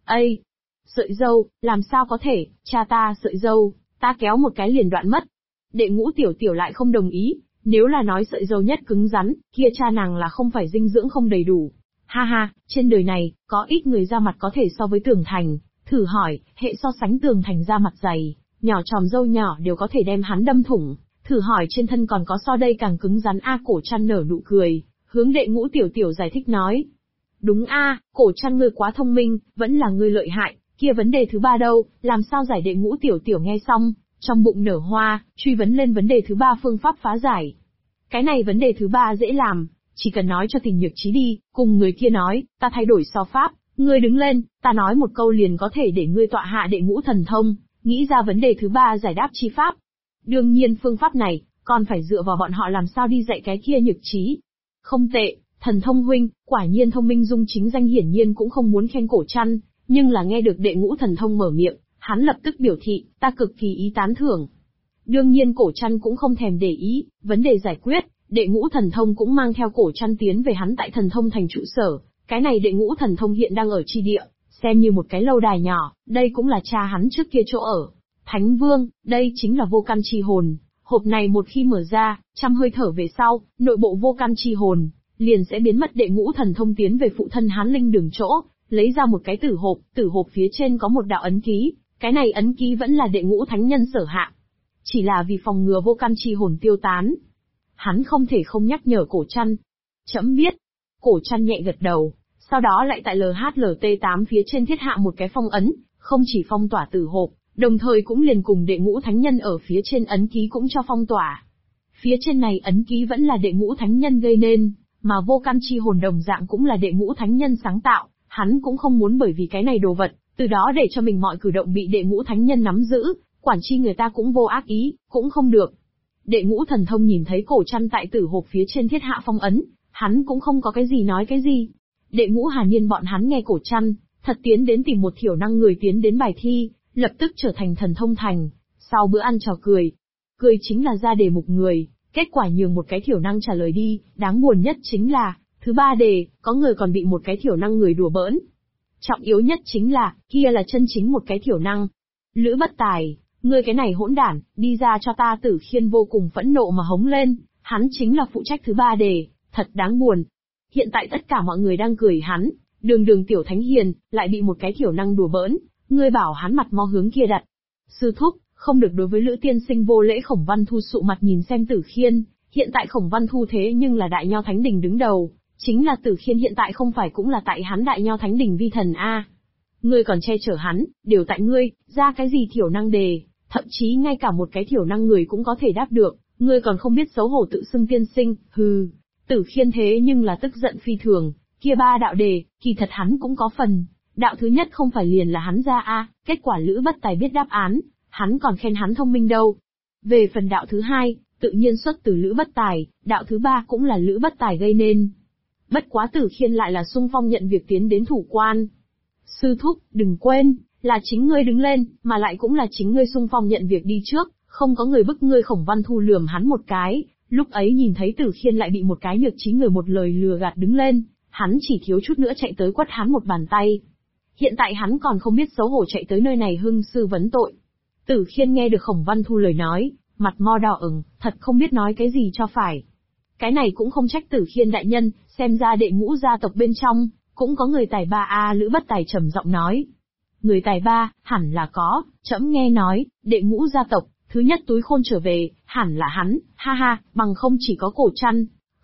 Sợi dâu, làm sao có thể, cha ta sợi dâu, ta kéo một cái liền đoạn mất. Đệ Ngũ Tiểu Tiểu lại không đồng ý, nếu là nói sợi dâu nhất cứng rắn, kia cha nàng là không phải dinh dưỡng không đầy đủ. Ha ha, trên đời này, có ít người da mặt có thể so với tường thành, thử hỏi, hệ so sánh tường thành da mặt dày, nhỏ tròm dâu nhỏ đều có thể đem hắn đâm thủng, thử hỏi trên thân còn có so đây càng cứng rắn Cổ Trăn nở nụ cười, hướng Đệ Ngũ Tiểu Tiểu giải thích nói. Đúng Cổ Trăn ngươi quá thông minh, vẫn là ngươi lợi hại, kia vấn đề thứ ba đâu, làm sao giải? Đệ Ngũ Tiểu Tiểu nghe xong, trong bụng nở hoa, truy vấn lên vấn đề thứ ba phương pháp phá giải. Cái này vấn đề thứ ba dễ làm, chỉ cần nói cho Tình Nhược Chí đi, cùng người kia nói, ta thay đổi so pháp, ngươi đứng lên, ta nói một câu liền có thể để ngươi tọa hạ Đệ Ngũ Thần Thông, nghĩ ra vấn đề thứ ba giải đáp chi pháp. Đương nhiên phương pháp này, còn phải dựa vào bọn họ làm sao đi dạy cái kia Nhược Chí. Không tệ, Thần Thông huynh, quả nhiên thông minh. Dung Chính Danh hiển nhiên cũng không muốn khen Cổ Trăn, nhưng là nghe được Đệ Ngũ Thần Thông mở miệng, hắn lập tức biểu thị, ta cực kỳ ý tán thưởng. Đương nhiên Cổ Trăn cũng không thèm để ý, vấn đề giải quyết, Đệ Ngũ Thần Thông cũng mang theo Cổ Trăn tiến về hắn tại Thần Thông thành trụ sở. Cái này Đệ Ngũ Thần Thông hiện đang ở chi địa, xem như một cái lâu đài nhỏ, đây cũng là cha hắn trước kia chỗ ở. Thánh Vương, đây chính là vô căn chi hồn, hộp này một khi mở ra, 100 hơi thở về sau, nội bộ vô căn chi hồn liền sẽ biến mất. Đệ Ngũ Thần Thông tiến về phụ thân hắn linh đường chỗ, lấy ra một cái tử hộp phía trên có một đạo ấn ký, cái này ấn ký vẫn là Đệ Ngũ Thánh Nhân sở hạ. Chỉ là vì phòng ngừa vô căn chi hồn tiêu tán, hắn không thể không nhắc nhở Cổ Trăn. Trẫm biết. Cổ Trăn nhẹ gật đầu, sau đó lại tại LHLT8 phía trên thiết hạ một cái phong ấn, không chỉ phong tỏa tử hộp, đồng thời cũng liền cùng Đệ Ngũ Thánh Nhân ở phía trên ấn ký cũng cho phong tỏa. Phía trên này ấn ký vẫn là Đệ Ngũ Thánh Nhân gây nên, mà vô căn chi hồn đồng dạng cũng là Đệ Ngũ Thánh Nhân sáng tạo, hắn cũng không muốn bởi vì cái này đồ vật, từ đó để cho mình mọi cử động bị Đệ Ngũ Thánh Nhân nắm giữ, quản chi người ta cũng vô ác ý, cũng không được. Đệ Ngũ Thần Thông nhìn thấy Cổ Trăn tại tử hộp phía trên thiết hạ phong ấn, hắn cũng không có cái gì nói cái gì. Đệ Ngũ Hà Niên bọn hắn nghe Cổ Trăn, thật tiến đến tìm một thiểu năng người tiến đến bài thi, lập tức trở thành Thần Thông thành. Sau bữa ăn trò cười chính là ra đề mục người, kết quả nhường một cái thiểu năng trả lời đi, đáng buồn nhất chính là, thứ ba đề, có người còn bị một cái thiểu năng người đùa bỡn. Trọng yếu nhất chính là, kia là chân chính một cái thiểu năng. Lữ Bất Tài, ngươi cái này hỗn đản, đi ra cho ta. Tử Khiên vô cùng phẫn nộ mà hống lên, hắn chính là phụ trách thứ ba đề, thật đáng buồn. Hiện tại tất cả mọi người đang cười hắn, đường tiểu thánh hiền, lại bị một cái thiểu năng đùa bỡn, ngươi bảo hắn mặt mo hướng kia đặt. Sư thúc, không được đối với Lữ tiên sinh vô lễ. Khổng Văn Thu sụ mặt nhìn xem Tử Khiên, hiện tại Khổng Văn Thu thế nhưng là Đại Nho Thánh Đình đứng đầu, chính là Tử Khiên hiện tại không phải cũng là tại hắn Đại Nho Thánh Đình vi thần Ngươi còn che chở hắn, đều tại ngươi, ra cái gì thiểu năng đề, thậm chí ngay cả một cái thiểu năng người cũng có thể đáp được, ngươi còn không biết xấu hổ tự xưng tiên sinh, hừ. Tử Khiên thế nhưng là tức giận phi thường, kia ba đạo đề, kỳ thật hắn cũng có phần. Đạo thứ nhất không phải liền là hắn ra kết quả Lữ Bất Tài biết đáp án, hắn còn khen hắn thông minh đâu. Về phần đạo thứ hai, tự nhiên xuất từ Lữ Bất Tài, đạo thứ ba cũng là Lữ Bất Tài gây nên. Bất quá Tử Khiên lại là xung phong nhận việc tiến đến thủ quan. Sư thúc, đừng quên, là chính ngươi đứng lên, mà lại cũng là chính ngươi xung phong nhận việc đi trước, không có người bức ngươi. Khổng Văn Thu lườm hắn một cái, lúc ấy nhìn thấy Tử Khiên lại bị một cái Nhược Chí người một lời lừa gạt đứng lên, hắn chỉ thiếu chút nữa chạy tới quất hắn một bàn tay. Hiện tại hắn còn không biết xấu hổ chạy tới nơi này hưng sư vấn tội. Tử Khiên nghe được Khổng Văn Thu lời nói, mặt mo đỏ ửng, thật không biết nói cái gì cho phải. Cái này cũng không trách Tử Khiên đại nhân, xem ra Đệ Ngũ gia tộc bên trong cũng có người tài ba Lữ Bất Tài trầm giọng nói. Người tài ba, hẳn là có, trẫm nghe nói, Đệ Ngũ gia tộc, thứ nhất túi khôn trở về, hẳn là hắn, ha ha, bằng không chỉ có Cổ Trăn.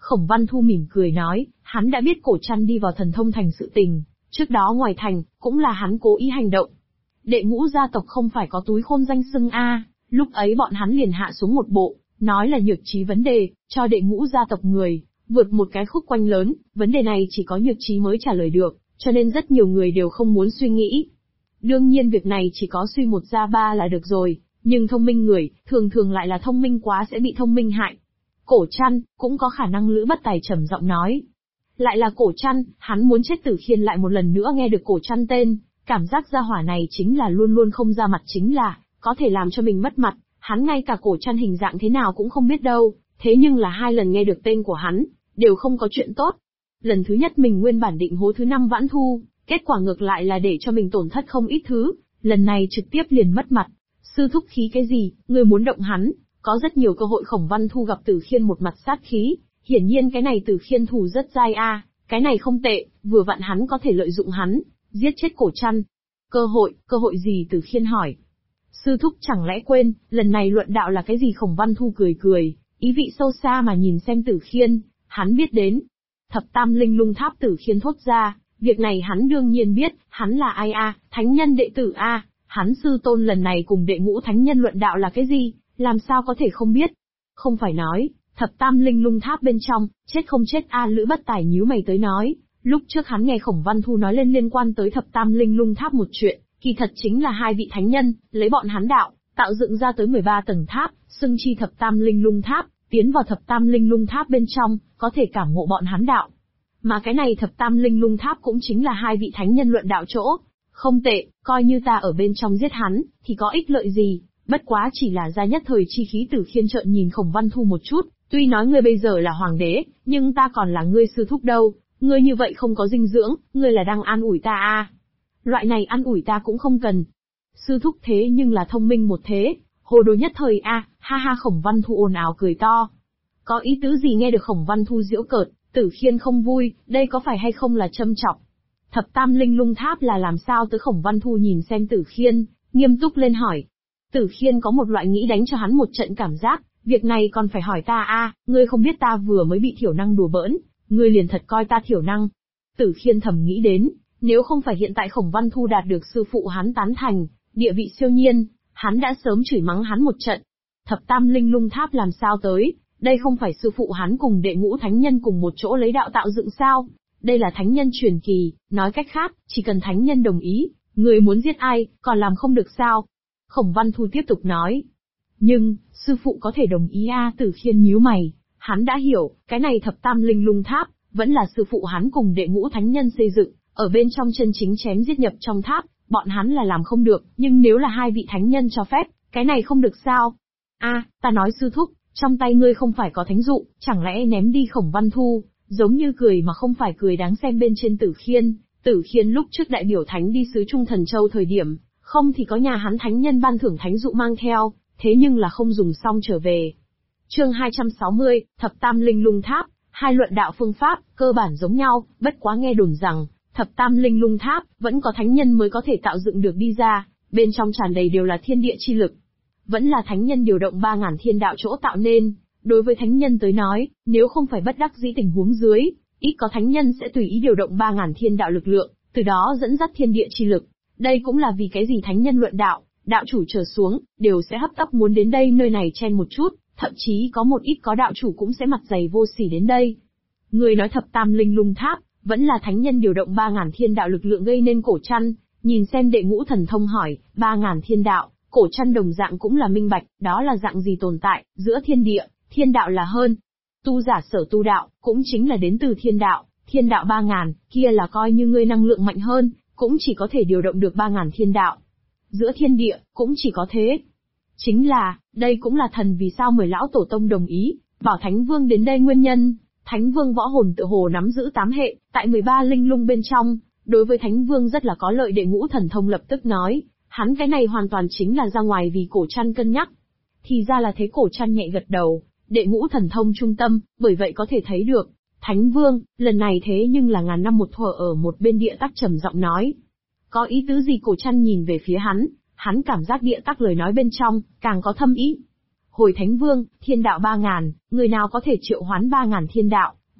Khổng Văn Thu mỉm cười nói, hắn đã biết Cổ Trăn đi vào Thần Thông Thành sự tình, trước đó ngoài thành, cũng là hắn cố ý hành động. Đệ Ngũ gia tộc không phải có túi khôn danh xưng a, lúc ấy bọn hắn liền hạ xuống một bộ, nói là nhược trí vấn đề, cho Đệ Ngũ gia tộc người, vượt một cái khúc quanh lớn, vấn đề này chỉ có nhược trí mới trả lời được, cho nên rất nhiều người đều không muốn suy nghĩ. Đương nhiên việc này chỉ có suy một ra ba là được rồi, nhưng thông minh người, thường thường lại là thông minh quá sẽ bị thông minh hại. Cổ Trăn, cũng có khả năng Lữ Bất Tài trầm giọng nói. Lại là Cổ Trăn, hắn muốn chết Tử Khiên lại một lần nữa nghe được Cổ Trăn tên, cảm giác gia hỏa này chính là luôn luôn không ra mặt, chính là, có thể làm cho mình mất mặt, hắn ngay cả Cổ Trăn hình dạng thế nào cũng không biết đâu, thế nhưng là 2 lần nghe được tên của hắn, đều không có chuyện tốt. Lần thứ nhất mình nguyên bản định hố thứ 5 Vãn Thu, kết quả ngược lại là để cho mình tổn thất không ít thứ, lần này trực tiếp liền mất mặt. Sư thúc khí cái gì, ngươi muốn động hắn, có rất nhiều cơ hội. Khổng Văn Thu gặp Tử Khiên một mặt sát khí, hiển nhiên cái này Tử Khiên thù rất dai a, cái này không tệ, vừa vặn hắn có thể lợi dụng hắn, giết chết Cổ Trăn. Cơ hội gì? Tử Khiên hỏi. Sư thúc chẳng lẽ quên, lần này luận đạo là cái gì? Khổng Văn Thu cười cười, ý vị sâu xa mà nhìn xem Tử Khiên, hắn biết đến. Thập Tam Linh Lung Tháp. Tử Khiên thốt ra, việc này hắn đương nhiên biết, hắn là ai a, thánh nhân đệ tử a, hắn sư tôn lần này cùng đệ ngũ thánh nhân luận đạo là cái gì, làm sao có thể không biết. Không phải nói, Thập Tam Linh Lung Tháp bên trong, chết không chết a? Lữ Bất Tài nhíu mày tới nói, lúc trước hắn nghe Khổng Văn Thu nói lên liên quan tới Thập Tam Linh Lung Tháp một chuyện, kỳ thật chính là 2 vị thánh nhân, lấy bọn hắn đạo, tạo dựng ra tới 13 tầng tháp, xưng chi Thập Tam Linh Lung Tháp, tiến vào Thập Tam Linh Lung Tháp bên trong, có thể cảm ngộ bọn hắn đạo. Mà cái này Thập Tam Linh Lung Tháp cũng chính là 2 vị thánh nhân luận đạo chỗ. Không tệ, coi như ta ở bên trong giết hắn, thì có ích lợi gì, bất quá chỉ là ra nhất thời chi khí. Tử Khiên trợn nhìn Khổng Văn Thu một chút, tuy nói ngươi bây giờ là hoàng đế, nhưng ta còn là ngươi sư thúc đâu, ngươi như vậy không có dinh dưỡng, ngươi là đang an ủi ta à? Loại này an ủi ta cũng không cần. Sư thúc thế nhưng là thông minh một thế, hồ đồ nhất thời a, ha ha. Khổng Văn Thu ồn ào cười to. Có ý tứ gì? Nghe được Khổng Văn Thu giễu cợt, Tử Khiên không vui, đây có phải hay không là châm chọc? Thập Tam Linh Lung Tháp là làm sao tới? Khổng Văn Thu nhìn xem Tử Khiên, nghiêm túc lên hỏi. Tử Khiên có một loại nghĩ đánh cho hắn một trận cảm giác, việc này còn phải hỏi ta à, ngươi không biết ta vừa mới bị thiểu năng đùa bỡn, ngươi liền thật coi ta thiểu năng. Tử Khiên thầm nghĩ đến, nếu không phải hiện tại Khổng Văn Thu đạt được sư phụ hắn tán thành, địa vị siêu nhiên, hắn đã sớm chửi mắng hắn một trận. Thập Tam Linh Lung Tháp làm sao tới, đây không phải sư phụ hắn cùng đệ ngũ thánh nhân cùng một chỗ lấy đạo tạo dựng sao? Đây là thánh nhân truyền kỳ, nói cách khác, chỉ cần thánh nhân đồng ý, người muốn giết ai, còn làm không được sao? Khổng Văn Thu tiếp tục nói. Nhưng, sư phụ có thể đồng ý à? Tử Khiên nhíu mày, hắn đã hiểu, cái này Thập Tam Linh Lung Tháp, vẫn là sư phụ hắn cùng đệ ngũ thánh nhân xây dựng, ở bên trong chân chính chém giết nhập trong tháp, bọn hắn là làm không được, nhưng nếu là 2 vị thánh nhân cho phép, cái này không được sao? A, ta nói sư thúc, trong tay ngươi không phải có thánh dụ, chẳng lẽ ném đi? Khổng Văn Thu, giống như cười mà không phải cười đáng xem bên trên Tử Khiên. Tử Khiên lúc trước đại biểu thánh đi sứ Trung Thần Châu thời điểm, không thì có nhà hắn thánh nhân ban thưởng thánh dụ mang theo, thế nhưng là không dùng xong trở về. Chương 260, Thập Tam Linh Lung Tháp. 2 luận đạo phương pháp, cơ bản giống nhau, bất quá nghe đồn rằng, Thập Tam Linh Lung Tháp, vẫn có thánh nhân mới có thể tạo dựng được đi ra, bên trong tràn đầy đều là thiên địa chi lực. Vẫn là thánh nhân điều động 3.000 thiên đạo chỗ tạo nên, đối với thánh nhân tới nói, nếu không phải bất đắc dĩ tình huống dưới, ít có thánh nhân sẽ tùy ý điều động 3.000 thiên đạo lực lượng, từ đó dẫn dắt thiên địa chi lực. Đây cũng là vì cái gì thánh nhân luận đạo, đạo chủ trở xuống, đều sẽ hấp tấp muốn đến đây nơi này chen một chút, thậm chí có một ít có đạo chủ cũng sẽ mặt dày vô sỉ đến đây. Người nói Thập Tam Linh Lung Tháp, vẫn là thánh nhân điều động 3.000 thiên đạo lực lượng gây nên. Cổ Trăn, nhìn xem đệ ngũ thần thông hỏi, 3.000 thiên đạo, Cổ Trăn đồng dạng cũng là minh bạch, đó là dạng gì tồn tại, giữa thiên đạo là hơn. Tu giả sở tu đạo, cũng chính là đến từ thiên đạo 3.000, kia là coi như ngươi năng lượng mạnh hơn, cũng chỉ có thể điều động được 3.000 thiên đạo. Giữa thiên địa, cũng chỉ có thế. Chính là, đây cũng là thần vì sao 10 lão tổ tông đồng ý, bảo Thánh Vương đến đây nguyên nhân. Thánh Vương võ hồn tự hồ nắm giữ 8 hệ, tại 13 linh lung bên trong, đối với Thánh Vương rất là có lợi. Đệ ngũ thần thông lập tức nói, hắn cái này hoàn toàn chính là ra ngoài vì Cổ Trăn cân nhắc. Thì ra là thế. Cổ Trăn nhẹ gật đầu, đệ ngũ thần thông trung tâm, bởi vậy có thể thấy được, Thánh Vương, lần này thế nhưng là ngàn năm một thuở. Ở một bên Địa Tắc trầm giọng nói. Có ý tứ gì? Cổ Trăn nhìn về phía hắn cảm giác Địa Tắc lời nói bên trong, càng có thâm ý. Hồi Thánh Vương, thiên đạo 3.000, người nào có thể triệu hoán 3.000 thiên đạo,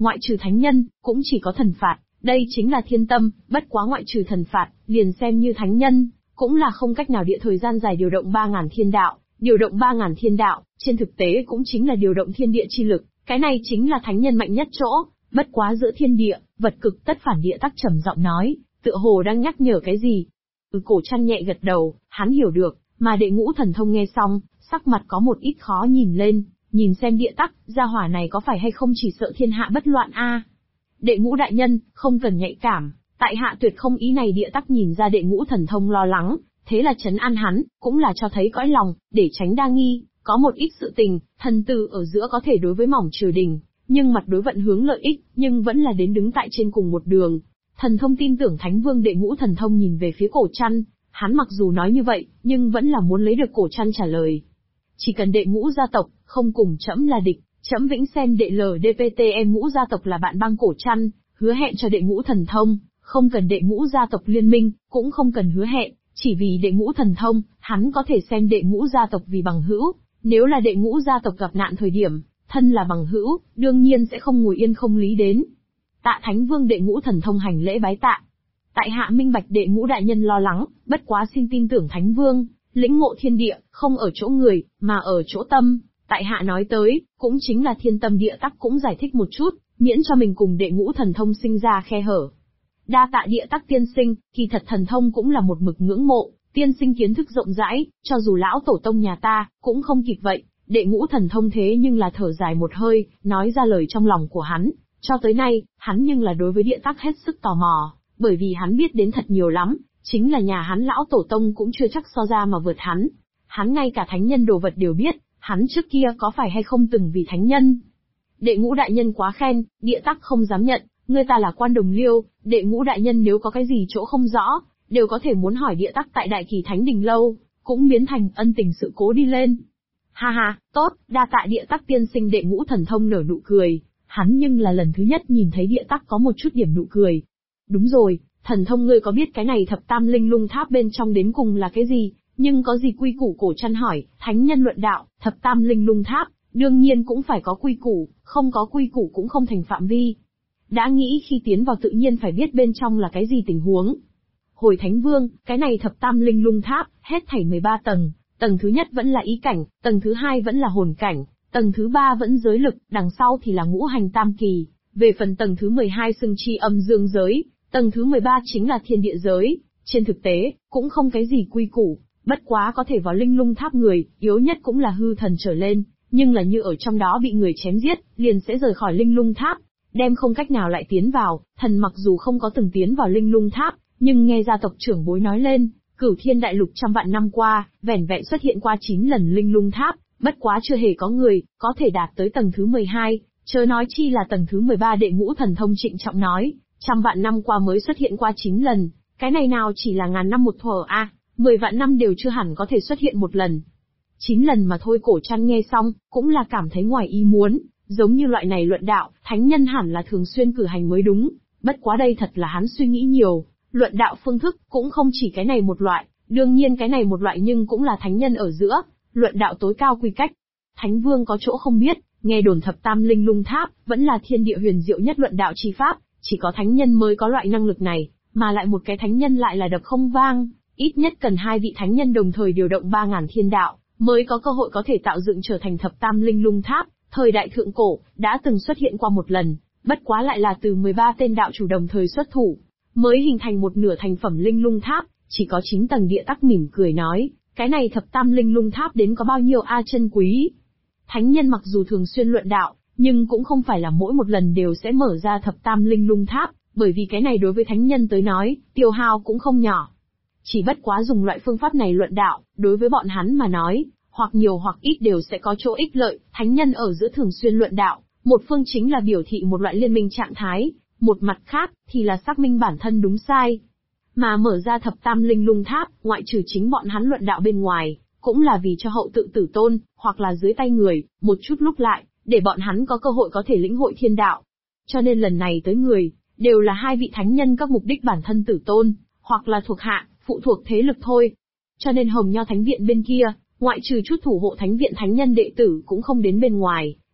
ngoại trừ thánh nhân, cũng chỉ có thần phạt, đây chính là thiên tâm, bất quá ngoại trừ thần phạt, liền xem như thánh nhân, cũng là không cách nào địa thời gian dài điều động 3.000 thiên đạo, điều động 3.000 thiên đạo, trên thực tế cũng chính là điều động thiên địa chi lực, cái này chính là thánh nhân mạnh nhất chỗ, bất quá giữa thiên địa, vật cực tất phản địa tắc trầm giọng nói, tựa hồ đang nhắc nhở cái gì. Cổ Trăn nhẹ gật đầu, hắn hiểu được, mà Đệ Ngũ Thần Thông nghe xong, sắc mặt có một ít khó nhìn lên, nhìn xem địa tắc, gia hỏa này có phải hay không chỉ sợ thiên hạ bất loạn a. Đệ Ngũ đại nhân, không cần nhạy cảm, tại hạ tuyệt không ý này. Địa tắc nhìn ra Đệ Ngũ Thần Thông lo lắng, thế là trấn an hắn, cũng là cho thấy cõi lòng, để tránh đa nghi, có một ít sự tình, thần tử ở giữa có thể đối với mỏng triều đình, nhưng mặt đối vận hướng lợi ích, nhưng vẫn là đến đứng tại trên cùng một đường. Thần thông tin tưởng Thánh Vương. Đệ Ngũ Thần Thông nhìn về phía Cổ Trăn, hắn mặc dù nói như vậy, nhưng vẫn là muốn lấy được Cổ Trăn trả lời. Chỉ cần Đệ Ngũ gia tộc không cùng trẫm là địch, trẫm vĩnh xem Đệ LDPTM Ngũ gia tộc là bạn băng. Cổ Trăn hứa hẹn cho Đệ Ngũ Thần Thông, không cần Đệ Ngũ gia tộc liên minh, cũng không cần hứa hẹn, chỉ vì Đệ Ngũ Thần Thông, hắn có thể xem Đệ Ngũ gia tộc vì bằng hữu. Nếu là Đệ Ngũ gia tộc gặp nạn thời điểm, thân là bằng hữu, đương nhiên sẽ không ngồi yên không lý đến. Tạ Thánh Vương. Đệ Ngũ Thần Thông hành lễ bái tạ. Tại hạ minh bạch Đệ Ngũ đại nhân lo lắng, bất quá xin tin tưởng Thánh Vương, lĩnh ngộ thiên địa, không ở chỗ người, mà ở chỗ tâm. Tại hạ nói tới, cũng chính là thiên tâm địa tắc, cũng giải thích một chút, miễn cho mình cùng Đệ Ngũ Thần Thông sinh ra khe hở. Đa tạ địa tắc tiên sinh, kỳ thật thần thông cũng là một mực ngưỡng mộ, tiên sinh kiến thức rộng rãi, cho dù lão tổ tông nhà ta, cũng không kịp vậy. Đệ Ngũ Thần Thông thế nhưng là thở dài một hơi, nói ra lời trong lòng của hắn. Cho tới nay, hắn nhưng là đối với địa tắc hết sức tò mò, bởi vì hắn biết đến thật nhiều lắm, chính là nhà hắn lão tổ tông cũng chưa chắc so ra mà vượt hắn. Hắn ngay cả thánh nhân đồ vật đều biết, hắn trước kia có phải hay không từng vì thánh nhân. Đệ Ngũ đại nhân quá khen, địa tắc không dám nhận, người ta là quan đồng liêu, Đệ Ngũ đại nhân nếu có cái gì chỗ không rõ, đều có thể muốn hỏi địa tắc tại Đại Kỳ Thánh Đình lâu, cũng biến thành ân tình sự cố đi lên. Ha ha, tốt, đa tạ địa tắc tiên sinh. Đệ Ngũ Thần Thông nở nụ cười, hắn nhưng là lần thứ nhất nhìn thấy địa tắc có một chút điểm nụ cười. Đúng rồi, thần thông ngươi có biết cái này thập tam linh lung tháp bên trong đến cùng là cái gì, nhưng có gì quy củ? Cổ Trăn hỏi. Thánh nhân luận đạo, thập tam linh lung tháp, đương nhiên cũng phải có quy củ, không có quy củ cũng không thành phạm vi. Đã nghĩ khi tiến vào tự nhiên phải biết bên trong là cái gì tình huống. Hồi Thánh Vương, cái này thập tam linh lung tháp, hết thảy 13 tầng, tầng thứ nhất vẫn là ý cảnh, tầng thứ hai vẫn là hồn cảnh, tầng thứ ba vẫn giới lực, đằng sau thì là ngũ hành tam kỳ, về phần tầng thứ 12 xưng chi âm dương giới, tầng thứ 13 chính là thiên địa giới. Trên thực tế, cũng không cái gì quy củ, bất quá có thể vào linh lung tháp người, yếu nhất cũng là hư thần trở lên, nhưng là như ở trong đó bị người chém giết, liền sẽ rời khỏi linh lung tháp, đem không cách nào lại tiến vào. Thần mặc dù không có từng tiến vào linh lung tháp, nhưng nghe gia tộc trưởng bối nói lên, Cửu Thiên Đại Lục trăm vạn năm qua, vẻn vẹn xuất hiện qua 9 lần linh lung tháp, bất quá chưa hề có người có thể đạt tới tầng thứ 12, chớ nói chi là tầng thứ 13. Đệ Ngũ Thần Thông trịnh trọng nói, trăm vạn năm qua mới xuất hiện qua 9 lần, cái này nào chỉ là ngàn năm một thuở a, 10 vạn năm đều chưa hẳn có thể xuất hiện một lần. 9 lần mà thôi. Cổ Trăn nghe xong, cũng là cảm thấy ngoài ý muốn, giống như loại này luận đạo, thánh nhân hẳn là thường xuyên cử hành mới đúng, bất quá đây thật là hắn suy nghĩ nhiều, luận đạo phương thức cũng không chỉ cái này một loại, đương nhiên cái này một loại nhưng cũng là thánh nhân ở giữa, luận đạo tối cao quy cách. Thánh Vương có chỗ không biết, nghe đồn thập tam linh lung tháp vẫn là thiên địa huyền diệu nhất luận đạo chi pháp, chỉ có thánh nhân mới có loại năng lực này, mà lại một cái thánh nhân lại là đập không vang, ít nhất cần 2 vị thánh nhân đồng thời điều động 3.000 thiên đạo, mới có cơ hội có thể tạo dựng trở thành thập tam linh lung tháp. Thời đại thượng cổ, đã từng xuất hiện qua một lần, bất quá lại là từ 13 tên đạo chủ đồng thời xuất thủ, mới hình thành một nửa thành phẩm linh lung tháp, chỉ có 9 tầng. Địa tắc mỉm cười nói, cái này thập tam linh lung tháp đến có bao nhiêu a chân quý. Thánh nhân mặc dù thường xuyên luận đạo, nhưng cũng không phải là mỗi một lần đều sẽ mở ra thập tam linh lung tháp, bởi vì cái này đối với thánh nhân tới nói, tiêu hao cũng không nhỏ. Chỉ bất quá dùng loại phương pháp này luận đạo, đối với bọn hắn mà nói, hoặc nhiều hoặc ít đều sẽ có chỗ ích lợi. Thánh nhân ở giữa thường xuyên luận đạo, một phương chính là biểu thị một loại liên minh trạng thái, một mặt khác thì là xác minh bản thân đúng sai. Mà mở ra thập tam linh lung tháp, ngoại trừ chính bọn hắn luận đạo bên ngoài, cũng là vì cho hậu tự tử tôn, hoặc là dưới tay người, một chút lúc lại, để bọn hắn có cơ hội có thể lĩnh hội thiên đạo. Cho nên lần này tới người, đều là 2 vị thánh nhân các mục đích bản thân tử tôn, hoặc là thuộc hạ, phụ thuộc thế lực thôi. Cho nên Hồng Nho Thánh Viện bên kia, ngoại trừ chút thủ hộ Thánh Viện thánh nhân đệ tử cũng không đến bên ngoài,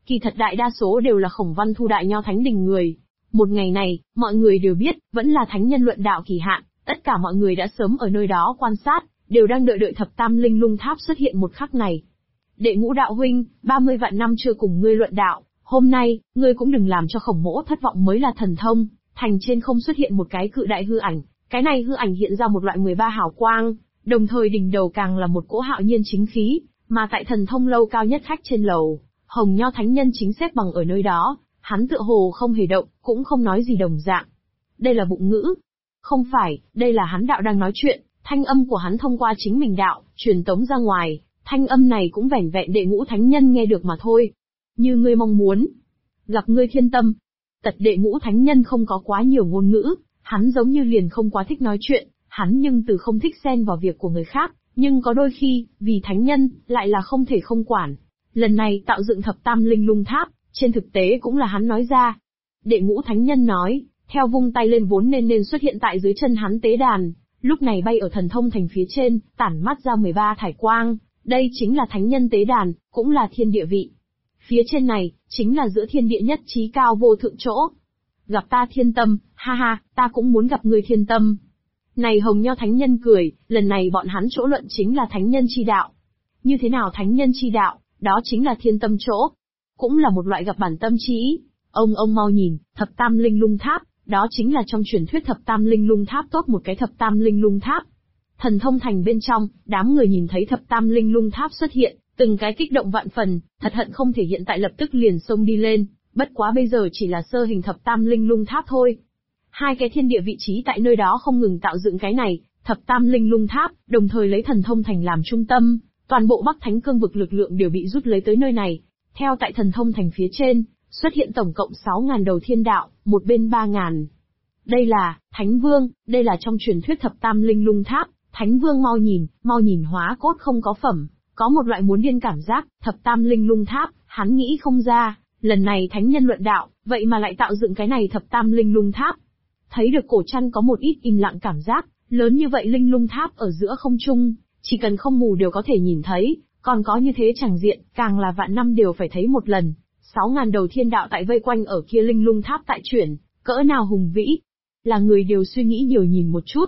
kỳ thật đại đa số đều là Khổng Văn Thu Đại Nho Thánh Đình người. Một ngày này, mọi người đều biết, vẫn là thánh nhân luận đạo kỳ hạn, tất cả mọi người đã sớm ở nơi đó quan sát, đều đang đợi thập tam linh lung tháp xuất hiện một khắc này. Đệ Ngũ đạo huynh, 30 vạn năm chưa cùng ngươi luận đạo, hôm nay, ngươi cũng đừng làm cho Khổng mỗ thất vọng mới là thần thông. Thành trên không xuất hiện một cái cự đại hư ảnh, cái này hư ảnh hiện ra một loại 13 hào quang, đồng thời đỉnh đầu càng là một cỗ hạo nhiên chính khí, mà tại thần thông lâu cao nhất khách trên lầu, Hồng Nho Thánh Nhân chính xếp bằng ở nơi đó, hắn tựa hồ không hề động, cũng không nói gì đồng dạng. Đây là bụng ngữ. Không phải, đây là hắn đạo đang nói chuyện, thanh âm của hắn thông qua chính mình đạo, truyền tống ra ngoài, thanh âm này cũng vẻn vẹn Đệ Ngũ Thánh Nhân nghe được mà thôi. Như ngươi mong muốn. Gặp ngươi thiên tâm. Tật Đệ Ngũ Thánh Nhân không có quá nhiều ngôn ngữ, hắn giống như liền không quá thích nói chuyện, hắn nhưng từ không thích xen vào việc của người khác, nhưng có đôi khi, vì thánh nhân, lại là không thể không quản. Lần này tạo dựng thập tam linh lung tháp, trên thực tế cũng là hắn nói ra. Đệ Ngũ Thánh Nhân nói, theo vung tay lên vốn nên xuất hiện tại dưới chân hắn tế đàn, lúc này bay ở thần thông thành phía trên, tản mắt ra 13 thải quang, đây chính là thánh nhân tế đàn, cũng là thiên địa vị. Phía trên này, chính là giữa thiên địa nhất trí cao vô thượng chỗ. Gặp ta thiên tâm, ha ha, ta cũng muốn gặp người thiên tâm. Này Hồng Nho Thánh Nhân cười, lần này bọn hắn chỗ luận chính là thánh nhân chi đạo. Như thế nào thánh nhân chi đạo, đó chính là thiên tâm chỗ. Cũng là một loại gặp bản tâm chi ý. Ông mau nhìn, thập tam linh lung tháp, đó chính là trong truyền thuyết thập tam linh lung tháp tốt một cái thập tam linh lung tháp. Thần thông thành bên trong, đám người nhìn thấy thập tam linh lung tháp xuất hiện, từng cái kích động vạn phần, thật hận không thể hiện tại lập tức liền xông đi lên, bất quá bây giờ chỉ là sơ hình thập tam linh lung tháp thôi. Hai cái thiên địa vị trí tại nơi đó không ngừng tạo dựng cái này, thập tam linh lung tháp, đồng thời lấy thần thông thành làm trung tâm, toàn bộ Bắc Thánh cương vực lực lượng đều bị rút lấy tới nơi này. Theo tại thần thông thành phía trên, xuất hiện tổng cộng 6.000 đầu thiên đạo, một bên 3.000. Đây là, Thánh Vương, đây là trong truyền thuyết thập tam linh lung tháp, Thánh Vương mau nhìn hóa cốt không có phẩm, có một loại muốn điên cảm giác, thập tam linh lung tháp, hắn nghĩ không ra, lần này thánh nhân luận đạo, vậy mà lại tạo dựng cái này thập tam linh lung tháp. Thấy được cổ trăn có một ít im lặng cảm giác, lớn như vậy linh lung tháp ở giữa không trung, chỉ cần không mù đều có thể nhìn thấy, còn có như thế chẳng diện, càng là vạn năm đều phải thấy một lần. 6.000 đầu thiên đạo tại vây quanh ở kia linh lung tháp tại chuyển, cỡ nào hùng vĩ. Là người đều suy nghĩ nhiều nhìn một chút.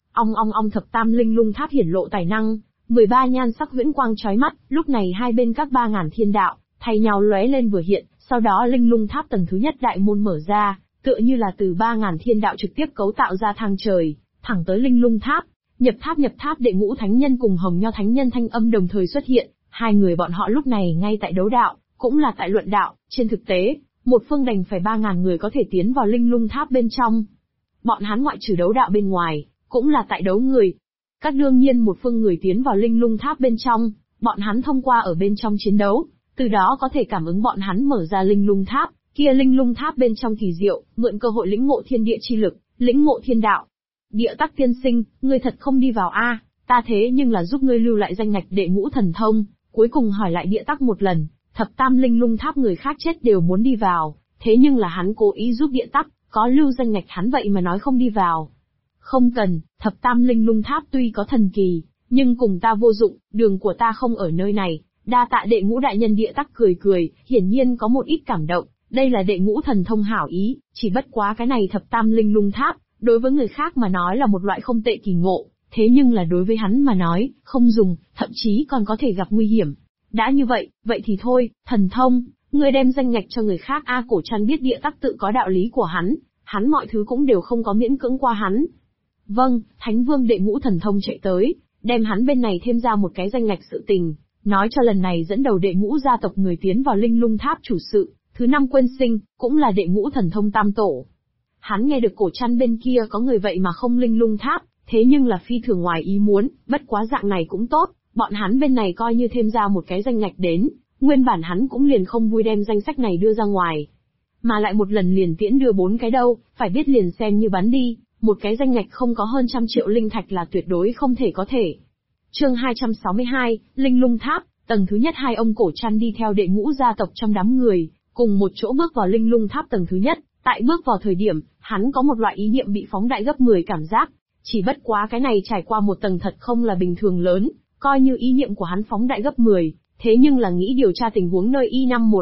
Ong thập tam linh lung tháp hiển lộ tài năng, 13 nhan sắc huyễn quang chói mắt, lúc này hai bên các 3.000 thiên đạo, thay nhau lóe lên vừa hiện, sau đó linh lung tháp tầng thứ nhất đại môn mở ra, tựa như là từ 3.000 thiên đạo trực tiếp cấu tạo ra thang trời, thẳng tới linh lung tháp. Nhập tháp Đệ Ngũ Thánh Nhân cùng Hồng Nho Thánh Nhân thanh âm đồng thời xuất hiện, hai người bọn họ lúc này ngay tại đấu đạo, cũng là tại luận đạo, trên thực tế, một phương đành phải 3.000 người có thể tiến vào linh lung tháp bên trong. Bọn hắn ngoại trừ đấu đạo bên ngoài, cũng là tại đấu người. Các đương nhiên một phương người tiến vào linh lung tháp bên trong, bọn hắn thông qua ở bên trong chiến đấu, từ đó có thể cảm ứng bọn hắn mở ra linh lung tháp, kia linh lung tháp bên trong kỳ diệu, mượn cơ hội lĩnh ngộ thiên địa chi lực, lĩnh ngộ thiên đạo. Địa Tắc tiên sinh, ngươi thật không đi vào a? Ta thế nhưng là giúp ngươi lưu lại danh ngạch đệ ngũ thần thông, cuối cùng hỏi lại Địa Tắc một lần, thập tam linh lung tháp người khác chết đều muốn đi vào, thế nhưng là hắn cố ý giúp Địa Tắc, có lưu danh ngạch hắn vậy mà nói không đi vào. Không cần, thập tam linh lung tháp tuy có thần kỳ, nhưng cùng ta vô dụng, đường của ta không ở nơi này. Đa tạ đệ ngũ đại nhân. Địa Tắc cười, hiển nhiên có một ít cảm động, đây là đệ ngũ thần thông hảo ý, chỉ bất quá cái này thập tam linh lung tháp, đối với người khác mà nói là một loại không tệ kỳ ngộ, thế nhưng là đối với hắn mà nói, không dùng, thậm chí còn có thể gặp nguy hiểm. Đã như vậy, vậy thì thôi, thần thông, ngươi đem danh ngạch cho người khác a. Cổ Trăn biết Địa Tắc tự có đạo lý của hắn mọi thứ cũng đều không có miễn cưỡng qua hắn. Vâng, Thánh Vương đệ ngũ thần thông chạy tới, đem hắn bên này thêm ra một cái danh ngạch sự tình, nói cho lần này dẫn đầu đệ ngũ gia tộc người tiến vào linh lung tháp chủ sự, thứ 5 Quyên Sinh, cũng là đệ ngũ thần thông tam tổ. Hắn nghe được Cổ Trăn bên kia có người vậy mà không linh lung tháp, thế nhưng là phi thường ngoài ý muốn, bất quá dạng này cũng tốt, bọn hắn bên này coi như thêm ra một cái danh ngạch đến, nguyên bản hắn cũng liền không vui đem danh sách này đưa ra ngoài. Mà lại một lần liền tiễn đưa 4 cái đâu, phải biết liền xem như bắn đi, một cái danh ngạch không có hơn 100 triệu linh thạch là tuyệt đối không thể có thể. Chương 262, Linh Lung Tháp, tầng thứ nhất. Hai ông Cổ Trăn đi theo đệ ngũ gia tộc trong đám người, cùng một chỗ bước vào Linh Lung Tháp tầng thứ nhất. Tại bước vào thời điểm, hắn có một loại ý niệm bị phóng đại gấp 10 cảm giác. Chỉ bất quá cái này trải qua một tầng thật không là bình thường lớn, coi như ý niệm của hắn phóng đại gấp 10, thế nhưng là nghĩ điều tra tình huống nơi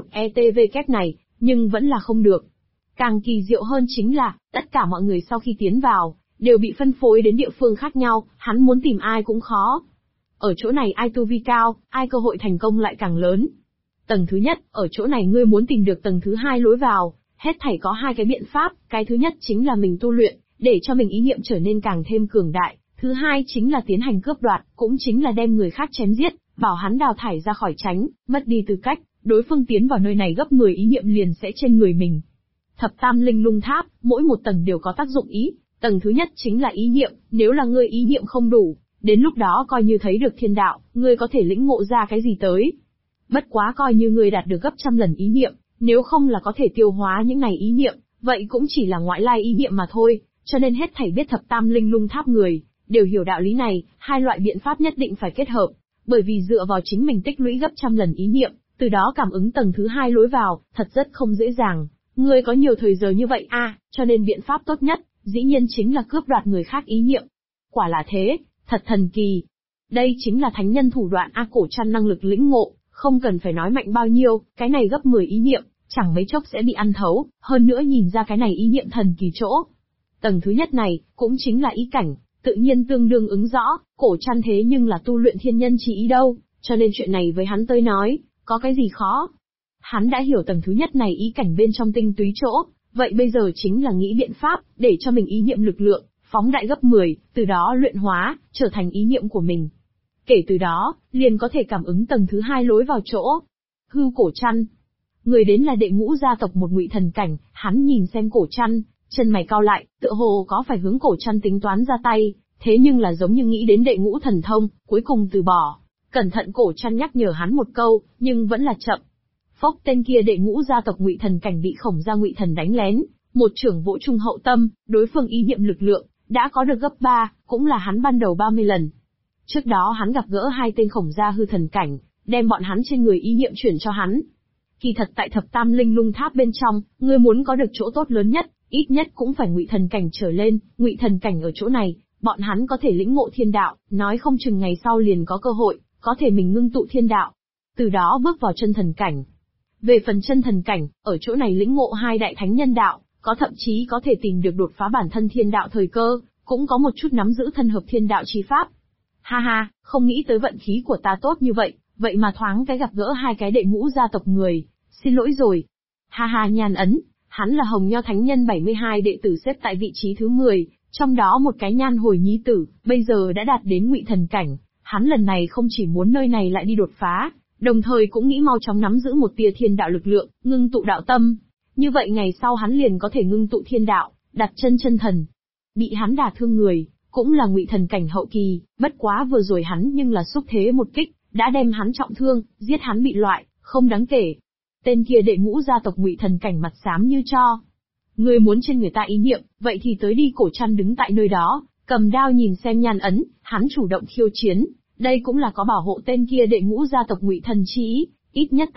Y51ETV này, nhưng vẫn là không được. Càng kỳ diệu hơn chính là, tất cả mọi người sau khi tiến vào, đều bị phân phối đến địa phương khác nhau, hắn muốn tìm ai cũng khó. Ở chỗ này ai tu vi cao, ai cơ hội thành công lại càng lớn. Tầng thứ nhất, ở chỗ này ngươi muốn tìm được tầng thứ hai lối vào, hết thảy có hai cái biện pháp, cái thứ nhất chính là mình tu luyện, để cho mình ý niệm trở nên càng thêm cường đại, thứ hai chính là tiến hành cướp đoạt, cũng chính là đem người khác chém giết, bảo hắn đào thải ra khỏi tránh, mất đi tư cách, đối phương tiến vào nơi này gấp 10 ý niệm liền sẽ trên người mình. Thập tam linh lung tháp, mỗi một tầng đều có tác dụng ý, tầng thứ nhất chính là ý niệm, nếu là ngươi ý niệm không đủ, đến lúc đó coi như thấy được thiên đạo, ngươi có thể lĩnh ngộ ra cái gì tới. Bất quá coi như ngươi đạt được gấp trăm lần ý niệm, nếu không là có thể tiêu hóa những này ý niệm, vậy cũng chỉ là ngoại lai ý niệm mà thôi, cho nên hết thảy biết thập tam linh lung tháp người, đều hiểu đạo lý này, hai loại biện pháp nhất định phải kết hợp, bởi vì dựa vào chính mình tích lũy gấp trăm lần ý niệm, từ đó cảm ứng tầng thứ hai lối vào, thật rất không dễ dàng. Ngươi có nhiều thời giờ như vậy cho nên biện pháp tốt nhất, dĩ nhiên chính là cướp đoạt người khác ý niệm. Quả là thế, thật thần kỳ. Đây chính là thánh nhân thủ đoạn Cổ Trăn năng lực lĩnh ngộ, không cần phải nói mạnh bao nhiêu, cái này gấp 10 ý niệm, chẳng mấy chốc sẽ bị ăn thấu, hơn nữa nhìn ra cái này ý niệm thần kỳ chỗ. Tầng thứ nhất này, cũng chính là ý cảnh, tự nhiên tương đương ứng rõ, Cổ Trăn thế nhưng là tu luyện thiên nhân chỉ ý đâu, cho nên chuyện này với hắn tới nói, có cái gì khó. Hắn đã hiểu tầng thứ nhất này ý cảnh bên trong tinh túy chỗ, vậy bây giờ chính là nghĩ biện pháp, để cho mình ý niệm lực lượng, phóng đại gấp 10, từ đó luyện hóa, trở thành ý niệm của mình. Kể từ đó, liền có thể cảm ứng tầng thứ hai lối vào chỗ. Hư Cổ Trăn. Người đến là đệ ngũ gia tộc một Ngụy Thần cảnh, hắn nhìn xem Cổ Trăn, chân mày cau lại, tựa hồ có phải hướng Cổ Trăn tính toán ra tay, thế nhưng là giống như nghĩ đến đệ ngũ thần thông, cuối cùng từ bỏ. Cẩn thận Cổ Trăn nhắc nhở hắn một câu, nhưng vẫn là chậm. Phốc, tên kia đệ ngũ gia tộc Ngụy Thần cảnh bị Khổng gia Ngụy Thần đánh lén, một trưởng vỗ trung hậu tâm, đối phương ý niệm lực lượng đã có được gấp 3, cũng là hắn ban đầu 30 lần. Trước đó hắn gặp gỡ hai tên Khổng gia hư thần cảnh, đem bọn hắn trên người ý niệm chuyển cho hắn. Kỳ thật tại thập tam linh lung tháp bên trong, ngươi muốn có được chỗ tốt lớn nhất, ít nhất cũng phải Ngụy Thần cảnh trở lên, Ngụy Thần cảnh ở chỗ này, bọn hắn có thể lĩnh ngộ thiên đạo, nói không chừng ngày sau liền có cơ hội, có thể mình ngưng tụ thiên đạo, từ đó bước vào chân thần cảnh. Về phần chân thần cảnh, ở chỗ này lĩnh ngộ hai đại thánh nhân đạo, có thậm chí có thể tìm được đột phá bản thân thiên đạo thời cơ, cũng có một chút nắm giữ thân hợp thiên đạo chi pháp. Ha ha, không nghĩ tới vận khí của ta tốt như vậy, vậy mà thoáng cái gặp gỡ hai cái đệ ngũ gia tộc người, xin lỗi rồi. Ha ha, Nhan Ấn, hắn là Hồng Nho Thánh Nhân 72 đệ tử xếp tại vị trí thứ 10, trong đó một cái Nhan Hồi Nhi tử, bây giờ đã đạt đến Ngụy Thần cảnh, hắn lần này không chỉ muốn nơi này lại đi đột phá, đồng thời cũng nghĩ mau chóng nắm giữ một tia thiên đạo lực lượng, ngưng tụ đạo tâm. Như vậy ngày sau hắn liền có thể ngưng tụ thiên đạo, đặt chân chân thần. Bị hắn đả thương người, cũng là Ngụy Thần cảnh hậu kỳ, bất quá vừa rồi hắn nhưng là xúc thế một kích, đã đem hắn trọng thương, giết hắn bị loại, không đáng kể. Tên kia đệ ngũ gia tộc Ngụy Thần cảnh mặt xám như tro. Ngươi muốn trên người ta ý niệm, vậy thì tới đi. Cổ Trăn đứng tại nơi đó, cầm đao nhìn xem Nhan Ấn, hắn chủ động khiêu chiến, đây cũng là có bảo hộ tên kia đệ ngũ gia tộc Ngụy Thần chi ý, ít nhất